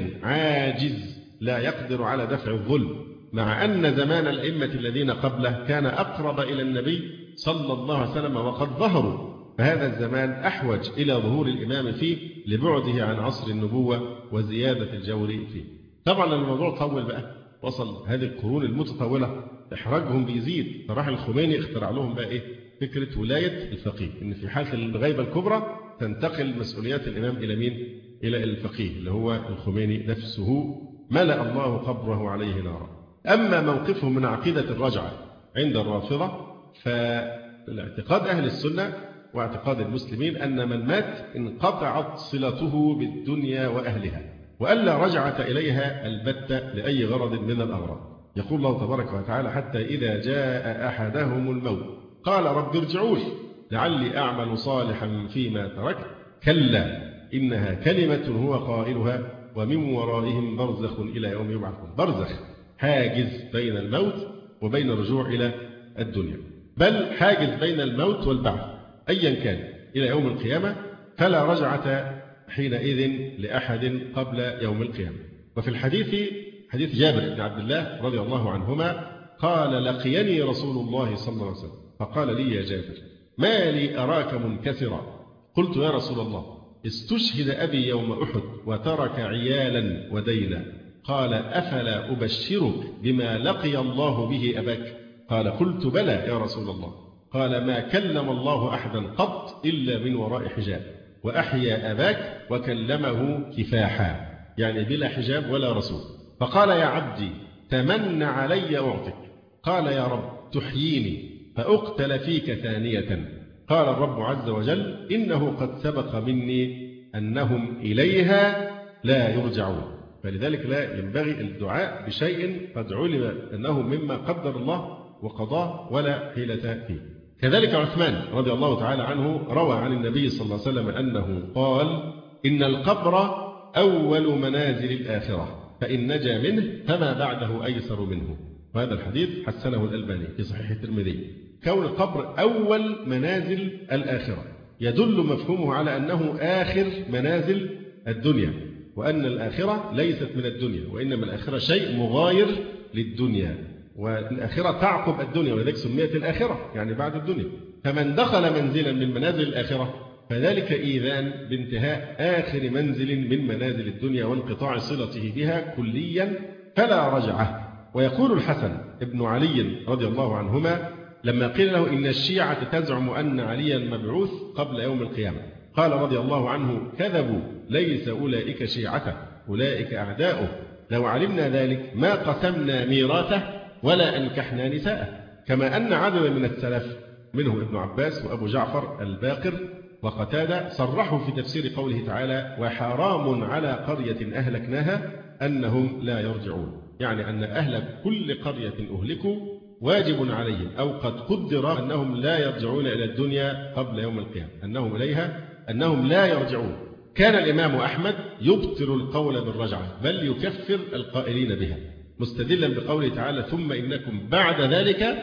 عاجز لا يقدر على دفع الظلم، مع أن زمان الأئمة الذين قبله كان أقرب إلى النبي صلى الله عليه وسلم وقد ظهروا، فهذا الزمان أحوج إلى ظهور الإمام فيه لبعده عن عصر النبوة وزيادة الجور فيه. طبعا الموضوع طول بقى، وصل هذه القرون المتطولة إحراجهم بيزيد، فراح الخميني اخترع لهم بقى إيه فكرة ولاية الفقيه، إن في حالة الغيبة الكبرى تنتقل مسؤوليات الإمام إلى مين؟ إلى الفقيه اللي هو الخميني نفسه، ملأ الله قبره عليه نارا. أما موقفه من عقيدة الرجعة عند الرافضة، فالاعتقاد أهل السنة واعتقاد المسلمين أن من مات انقطعت صلته بالدنيا وأهلها، وألا رجعة إليها البتة لأي غرض من الأغراض. يقول الله تبارك وتعالى: حتى إذا جاء أحدهم الموت قال رب ارجعون لعلي أعمل صالحا فيما تركت كلا إنها كلمة هو قائلها ومن ورائهم برزخ إلى يوم يبعثون. برزخ حاجز بين الموت وبين الرجوع إلى الدنيا، بل حاجز بين الموت والبعث أيا كان إلى يوم القيامة، فلا رجعة حينئذ لأحد قبل يوم القيامة. وفي الحديث حديث جابر بن عبد الله رضي الله عنهما قال: لقيني رسول الله صلى الله عليه وسلم فقال لي: يا جابر ما لي أراك منكسرا؟ قلت: يا رسول الله استشهد أبي يوم أحد وترك عيالا ودينا. قال: أفلا أبشرك بما لقي الله به أباك؟ قال: قلت: بلى يا رسول الله. قال: ما كلم الله أحدا قط إلا من وراء حجاب، وأحيا أباك وكلمه كفاحا، يعني بلا حجاب ولا رسول. فقال: يا عبدي تمن علي أعطك. قال: يا رب تحييني فأقتل فيك ثانية. قال الرب عز وجل: إنه قد سبق مني أنهم إليها لا يرجعون. فلذلك لا ينبغي الدعاء بشيء قد علم أنه مما قدر الله وقضاه ولا حيلة فيه. كذلك عثمان رضي الله تعالى عنه روى عن النبي صلى الله عليه وسلم أنه قال: إن القبر أول منازل الآخرة، فإن نجا منه فما بعده أيسر منه. وهذا الحديث حسنه الألباني في صحيح الترمذي. كون القبر أول منازل الآخرة يدل مفهومه على أنه آخر منازل الدنيا، وأن الآخرة ليست من الدنيا، وإنما الآخرة شيء مغاير للدنيا، والآخرة تعقب الدنيا، ولذلك سميت الآخرة يعني بعد الدنيا. فمن دخل منزلا من منازل الآخرة فذلك إيذان بانتهاء آخر منزل من منازل الدنيا وانقطاع صلته بها كليا فلا رجعة. ويقول الحسن ابن علي رضي الله عنهما لما قيل له: إن الشيعة تزعم أن عليا مبعوث قبل يوم القيامة، قال رضي الله عنه: كذبوا، ليس أولئك شيعته، أولئك أعداؤه، لو علمنا ذلك ما قسمنا ميراثه ولا أنكحنا نساءه. كما أن عددا من السلف منهم ابن عباس وأبو جعفر الباقر وقتادة صرحوا في تفسير قوله تعالى: وحرام على قرية أهلكناها أنهم لا يرجعون، يعني أن أهل كل قرية أهلكوا واجب عليهم أو قد قدر أنهم لا يرجعون إلى الدنيا قبل يوم القيامة، أنهم إليها أنهم لا يرجعون. كان الإمام أحمد يبطل القول بالرجعة بل يكفر القائلين بها، مستدلا بقوله تعالى: ثم إنكم بعد ذلك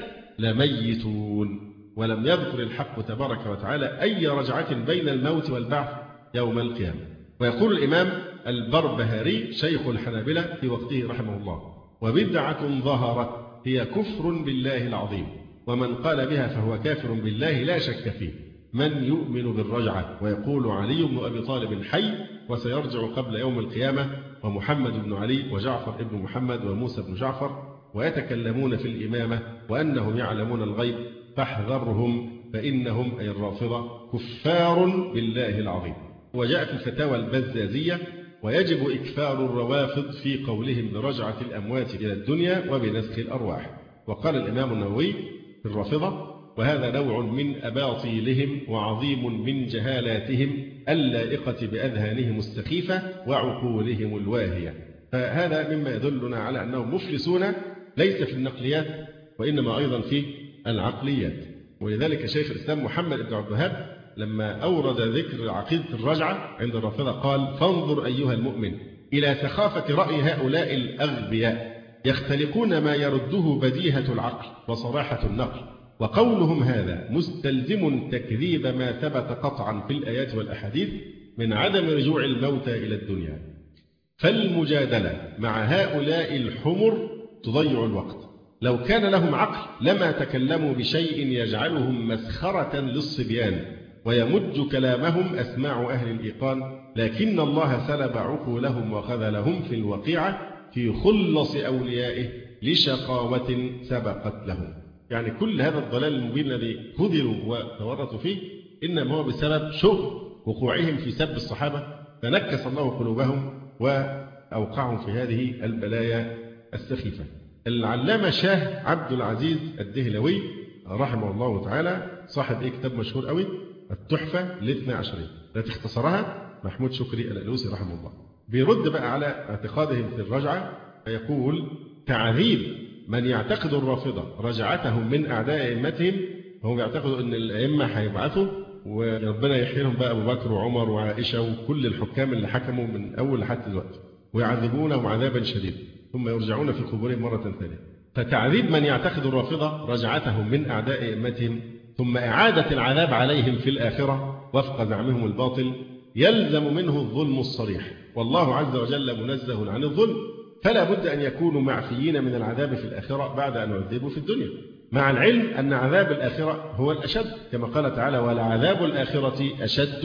لميتون. ولم يذكر الحق تبارك وتعالى أي رجعة بين الموت والبعث يوم القيامة. ويقول الإمام البربهاري شيخ الحنابلة في وقته رحمه الله: وبدعة ظهرت هي كفر بالله العظيم، ومن قال بها فهو كافر بالله لا شك فيه، من يؤمن بالرجعة. ويقول علي بن أبي طالب حي وسيرجع قبل يوم القيامة، ومحمد بن علي وجعفر بن محمد وموسى بن جعفر، ويتكلمون في الإمامة وأنهم يعلمون الغيب فاحذرهم فإنهم أي الرافضة كفار بالله العظيم. وجاء في الفتاوى البزازية: ويجب إكفار الروافض في قولهم برجعة الأموات إلى الدنيا وبنسخ الأرواح. وقال الإمام النووي في الرافضة: وهذا نوع من أباطيلهم وعظيم من جهالاتهم اللائقة بأذهانهم السخيفة وعقولهم الواهية. فهذا مما يدلنا على أنهم مفلسون ليس في النقليات وإنما أيضا في العقليات. ولذلك شيخ الإسلام محمد بن عبد الوهاب لما أورد ذكر عقيدة الرجعة عند الرافضة قال: فانظر أيها المؤمن إلى سخافة رأي هؤلاء الأغبياء، يختلقون ما يرده بديهة العقل وصراحة النقل، وقولهم هذا مستلزم تكذيب ما ثبت قطعا في الآيات والأحاديث من عدم رجوع الموتى إلى الدنيا. فالمجادلة مع هؤلاء الحمر تضيع الوقت. لو كان لهم عقل لما تكلموا بشيء يجعلهم مسخرة للصبيان ويمج كلامهم أسماع أهل الإيقان، لكن الله سلب عقولهم وخذلهم في الوقيعة في خلص أوليائه لشقاوة سبقت لهم. يعني كل هذا الضلال المبين الذي خذلوا وتورطوا فيه إنما هو بسبب شؤم وقوعهم في سب الصحابة، فنكس الله قلوبهم وأوقعهم في هذه البلايا السخيفة. العلامة شاه عبد العزيز الدهلوي رحمه الله تعالى صاحب كتاب مشهور قوي التحفة الاثنى عشرية التي اختصرها محمود شكري الألوسي رحمه الله، بيرد بقى على اعتقادهم في الرجعة فيقول: تعذيب من يعتقد الرافضة رجعتهم من أعداء أئمتهم، هم بيعتقدوا أن الأئمة هيبعثوا وربنا يحييهم بقى أبو بكر وعمر وعائشة وكل الحكام اللي حكموا من أول لحد دلوقتي، ويعذبونهم عذابا شديدا ثم يرجعون في قبورهم مرة ثانية. فتعذيب من يعتقد الرافضة رجعتهم من أعداء أئمتهم ثم إعادة العذاب عليهم في الآخرة وفق زعمهم الباطل يلزم منه الظلم الصريح، والله عز وجل منزه عن الظلم، فلا بد أن يكونوا معفيين من العذاب في الآخرة بعد أن يعذبوا في الدنيا، مع العلم أن عذاب الآخرة هو الأشد، كما قال تعالى: ولعذاب الآخرة أشد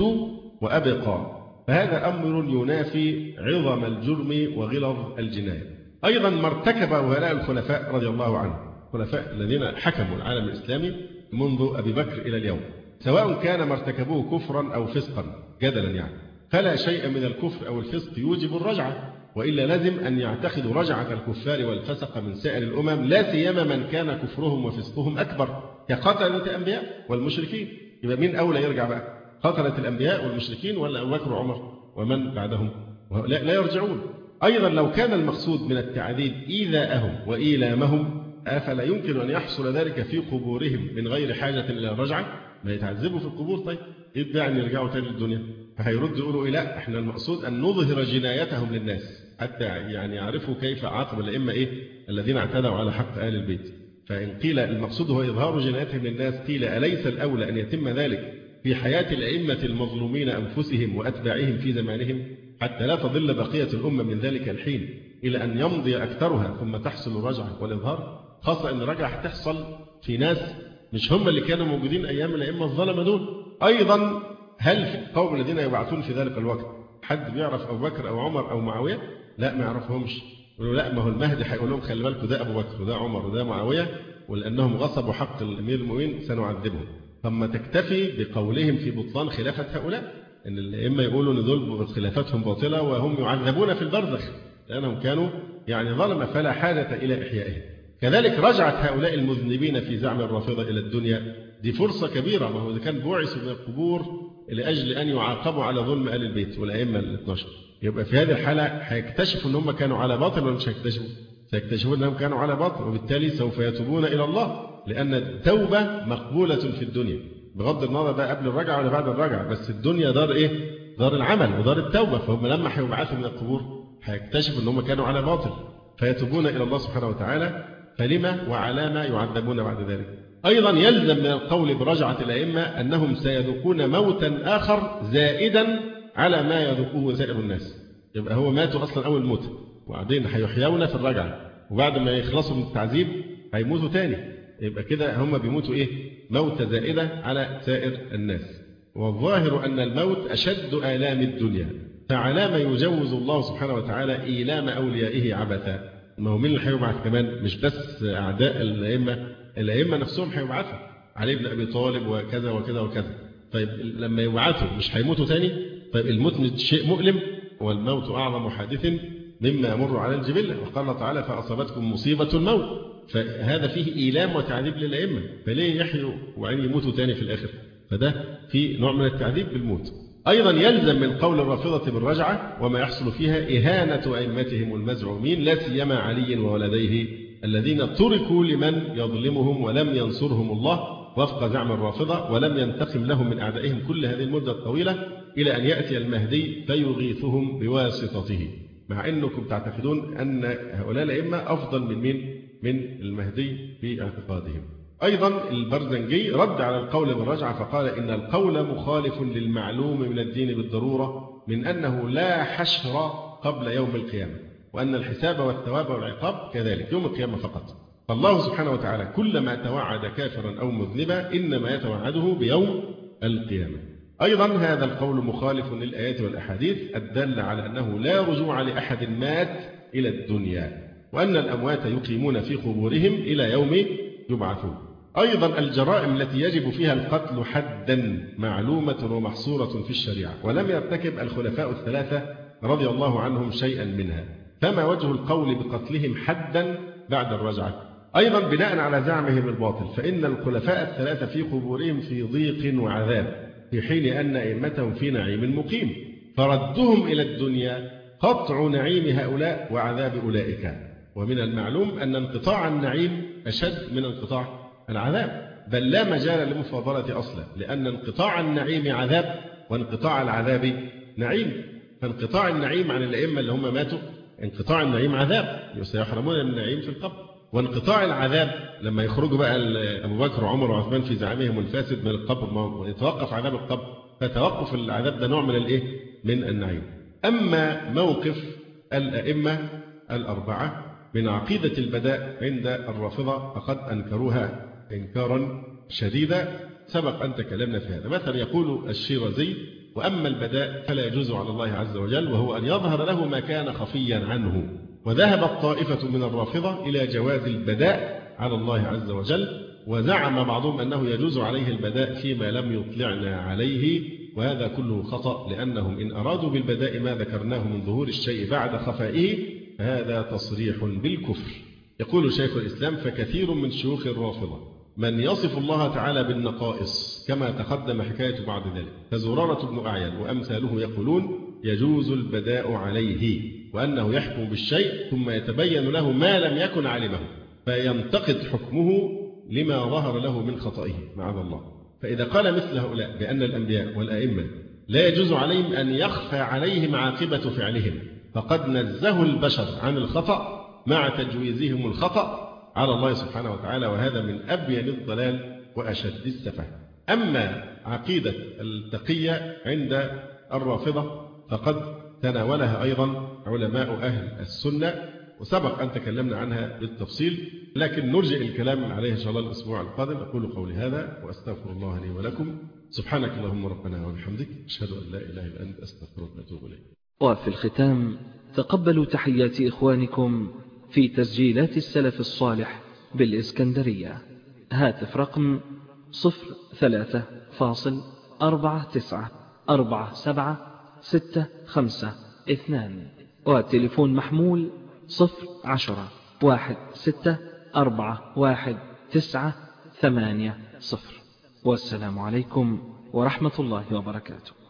وأبقى. فهذا أمر ينافي عظم الجرم وغلظ الجناية. أيضا ما ارتكب هؤلاء الخلفاء رضي الله عنهم، الخلفاء الذين حكموا العالم الإسلامي منذ أبي بكر إلى اليوم، سواء كان ما ارتكبوه كفرا أو فسقا جدلا يعني، فلا شيء من الكفر أو الفسق يوجب الرجعة، وإلا لازم أن يعتقدوا رجعة الكفار والفسق من سائر الأمم، لا سيما من كان كفرهم وفسقهم أكبر كقتلة الأنبياء والمشركين. يبقى مين أولى يرجع بقى؟ قتلة الأنبياء والمشركين ولا أبو بكر وعمر ومن بعدهم؟ لا يرجعون. أيضا لو كان المقصود من التعذيب إيذاءهم وإيلامهم، أفلا يمكن أن يحصل ذلك في قبورهم من غير حاجة إلى الرجعة؟ ما يتعذبوا في القبور، طيب إيه يعني يرجعوا تاني للدنيا؟ فهيردوا يقولوا إيه؟ لا، إحنا المقصود أن نظهر جنايتهم للناس حتى يعني يعرفوا كيف عاقب الأئمة الذين اعتدوا على حق آل البيت. فإن قيل المقصود هو إظهار جنايتهم للناس، قيل أليس الأولى أن يتم ذلك في حياة الأئمة المظلومين أنفسهم وأتباعهم في زمانهم، حتى لا تضل بقية الأمة من ذلك الحين إلى أن يمضي أكثرها ثم تحصل الرجعة والإظهار، خاصة أن الرجعة هتحصل في ناس مش هم اللي كانوا موجودين أيام الأئمة الظلمة دول. أيضا هل في القوم الذين يبعثون في ذلك الوقت حد بيعرف أبو بكر أو عمر أو معاوية؟ لا، ما يعرفهمش. يقولوا لا، ما هو المهدي هيقول لهم خلي بالكم ده أبو بكر وده عمر وده معاوية، ولأنهم غصبوا حق الأمير المؤمنين سنعذبهم. ثم تكتفي بقولهم في بطلان خلافة هؤلاء، إن الأئمة يقولوا إن دول خلافتهم باطلة وهم يعذبون في البرزخ لأنهم كانوا يعني ظلمة، فلا حاجة إلى إحيائهم. كذلك رجعت هؤلاء المذنبين في زعم الرافضة إلى الدنيا، دي فرصة كبيرة، ما هو إذا كان بعثوا من القبور لأجل أن يعاقبوا على ظلم آل البيت والأئمة ال12، يبقى في هذه الحالة هيكتشفوا أن هم كانوا على باطل ولا مش هيكتشفوا؟ سيكتشفون أنهم كانوا على باطل، وبالتالي سوف يتوبون إلى الله، لأن التوبة مقبولة في الدنيا بغض النظر بقى قبل الرجعة ولا بعد الرجعة، بس الدنيا دار إيه؟ دار العمل ودار التوبة، فهم لما هيبعثوا من القبور هيكتشفوا أن هم كانوا على باطل فيتوبون إلى الله سبحانه وتعالى، فلما وعلى ما يعذبون بعد ذلك. أيضا يلزم من القول برجعة الأئمة أنهم سيذوقون موتا آخر زائدا على ما يذوقوه سائر الناس. يبقى هو ماتوا أصلا أول موت وبعدين هيحيون في الرجعة، وبعد ما يخلصوا من التعذيب هيموتوا تاني، يبقى كده هم بيموتوا موتة زائدة على سائر الناس. والظاهر أن الموت أشد آلام الدنيا، فعلى ما يجوز الله سبحانه وتعالى إيلام أوليائه عبثا. ما هو مين اللي هيبعث كمان؟ مش بس أعداء الأئمة نفسهم هيبعثوا، علي بن أبي طالب وكذا وكذا وكذا. طيب لما يبعثوا مش هيموتوا تاني؟ طيب الموت شيء مؤلم، والموت أعظم حادث مما يمر على الجبلة، وقال تعالى: فأصابتكم مصيبة الموت، فهذا فيه إيلام وتعذيب للأئمة، فليه يحيوا وعين يموتوا تاني في الآخر؟ فده في نوع من التعذيب بالموت. أيضا يلزم من قول الرافضة بالرجعة وما يحصل فيها إهانة أئمتهم المزعومين، لا سيما علي وولديه الذين تركوا لمن يظلمهم ولم ينصرهم الله وفق زعم الرافضة، ولم ينتقم لهم من أعدائهم كل هذه المدة الطويلة إلى أن يأتي المهدي فيغيثهم بواسطته، مع أنكم تعتقدون أن هؤلاء الأئمة أفضل من المهدي في اعتقادهم. أيضا البرزنجي رد على القول بالرجعة فقال: إن القول مخالف للمعلوم من الدين بالضرورة من أنه لا حشر قبل يوم القيامة، وأن الحساب والثواب والعقاب كذلك يوم القيامة فقط. فالله سبحانه وتعالى كلما توعد كافرا أو مذنبا إنما يتوعده بيوم القيامة. أيضا هذا القول مخالف للآيات والأحاديث الدالة على أنه لا رجوع لأحد مات إلى الدنيا، وأن الأموات يقيمون في قبورهم إلى يوم يبعثون. أيضا الجرائم التي يجب فيها القتل حدا معلومة ومحصورة في الشريعة، ولم يرتكب الخلفاء الثلاثة رضي الله عنهم شيئا منها، فما وجه القول بقتلهم حدا بعد الرجعة؟ أيضا بناء على زعمهم الباطل، فإن الخلفاء الثلاثة في قبورهم في ضيق وعذاب، في حين أن أئمتهم في نعيم مقيم، فردهم إلى الدنيا قطع نعيم هؤلاء وعذاب أولئك. ومن المعلوم أن انقطاع النعيم أشد من انقطاع العذاب، بل لا مجال للمفاضلة أصلا، لأن انقطاع النعيم عذاب وانقطاع العذاب نعيم. فانقطاع النعيم عن الأئمة اللي هم ماتوا انقطاع النعيم عذاب، سيحرمون من النعيم في القبر. وانقطاع العذاب لما يخرجوا بقى أبو بكر وعمر وعثمان في زعمهم الفاسد من القبر ويتوقف عذاب القبر، فتوقف العذاب ده نوع من من النعيم. أما موقف الأئمة الأربعة من عقيدة البداء عند الرافضة فقد أنكروها إنكارا شديدا، سبق أن تكلمنا في هذا. مثلا يقول الشيرازي: وأما البداء فلا يجوز على الله عز وجل، وهو أن يظهر له ما كان خفيا عنه. وذهبت طائفة من الرافضة إلى جواز البداء على الله عز وجل، وزعم بعضهم أنه يجوز عليه البداء فيما لم يطلعنا عليه، وهذا كله خطأ، لأنهم إن أرادوا بالبداء ما ذكرناه من ظهور الشيء بعد خفائه فهذا تصريح بالكفر. يقول شيخ الإسلام: فكثير من شيوخ الرافضة من يصف الله تعالى بالنقائص كما تقدم حكاية بعد ذلك، فزرارة بن أعين وأمثاله يقولون يجوز البداء عليه، وأنه يحكم بالشيء ثم يتبين له ما لم يكن علمه فينتقد حكمه لما ظهر له من خطئه معاذ الله. فإذا قال مثل هؤلاء بأن الأنبياء والأئمة لا يجوز عليهم أن يخفى عليهم عاقبة فعلهم، فقد نزهوا البشر عن الخطأ مع تجويزهم الخطأ على الله سبحانه وتعالى، وهذا من أبين الضلال وأشد السفه. أما عقيدة التقية عند الرافضة فقد تناولها أيضا علماء أهل السنة، وسبق أن تكلمنا عنها بالتفصيل، لكن نرجئ الكلام عليه إن شاء الله الأسبوع القادم. أقول قولي هذا وأستغفر الله لي ولكم. سبحانك اللهم ربنا وبحمدك، أشهد أن لا إله إلا أنت، أستغفرك وأتوب إليك. وفي الختام تقبلوا تحيات إخوانكم في تسجيلات السلف الصالح بالإسكندرية. هاتف رقم 03-494765، وتليفون محمول 010-16411980. والسلام عليكم ورحمة الله وبركاته.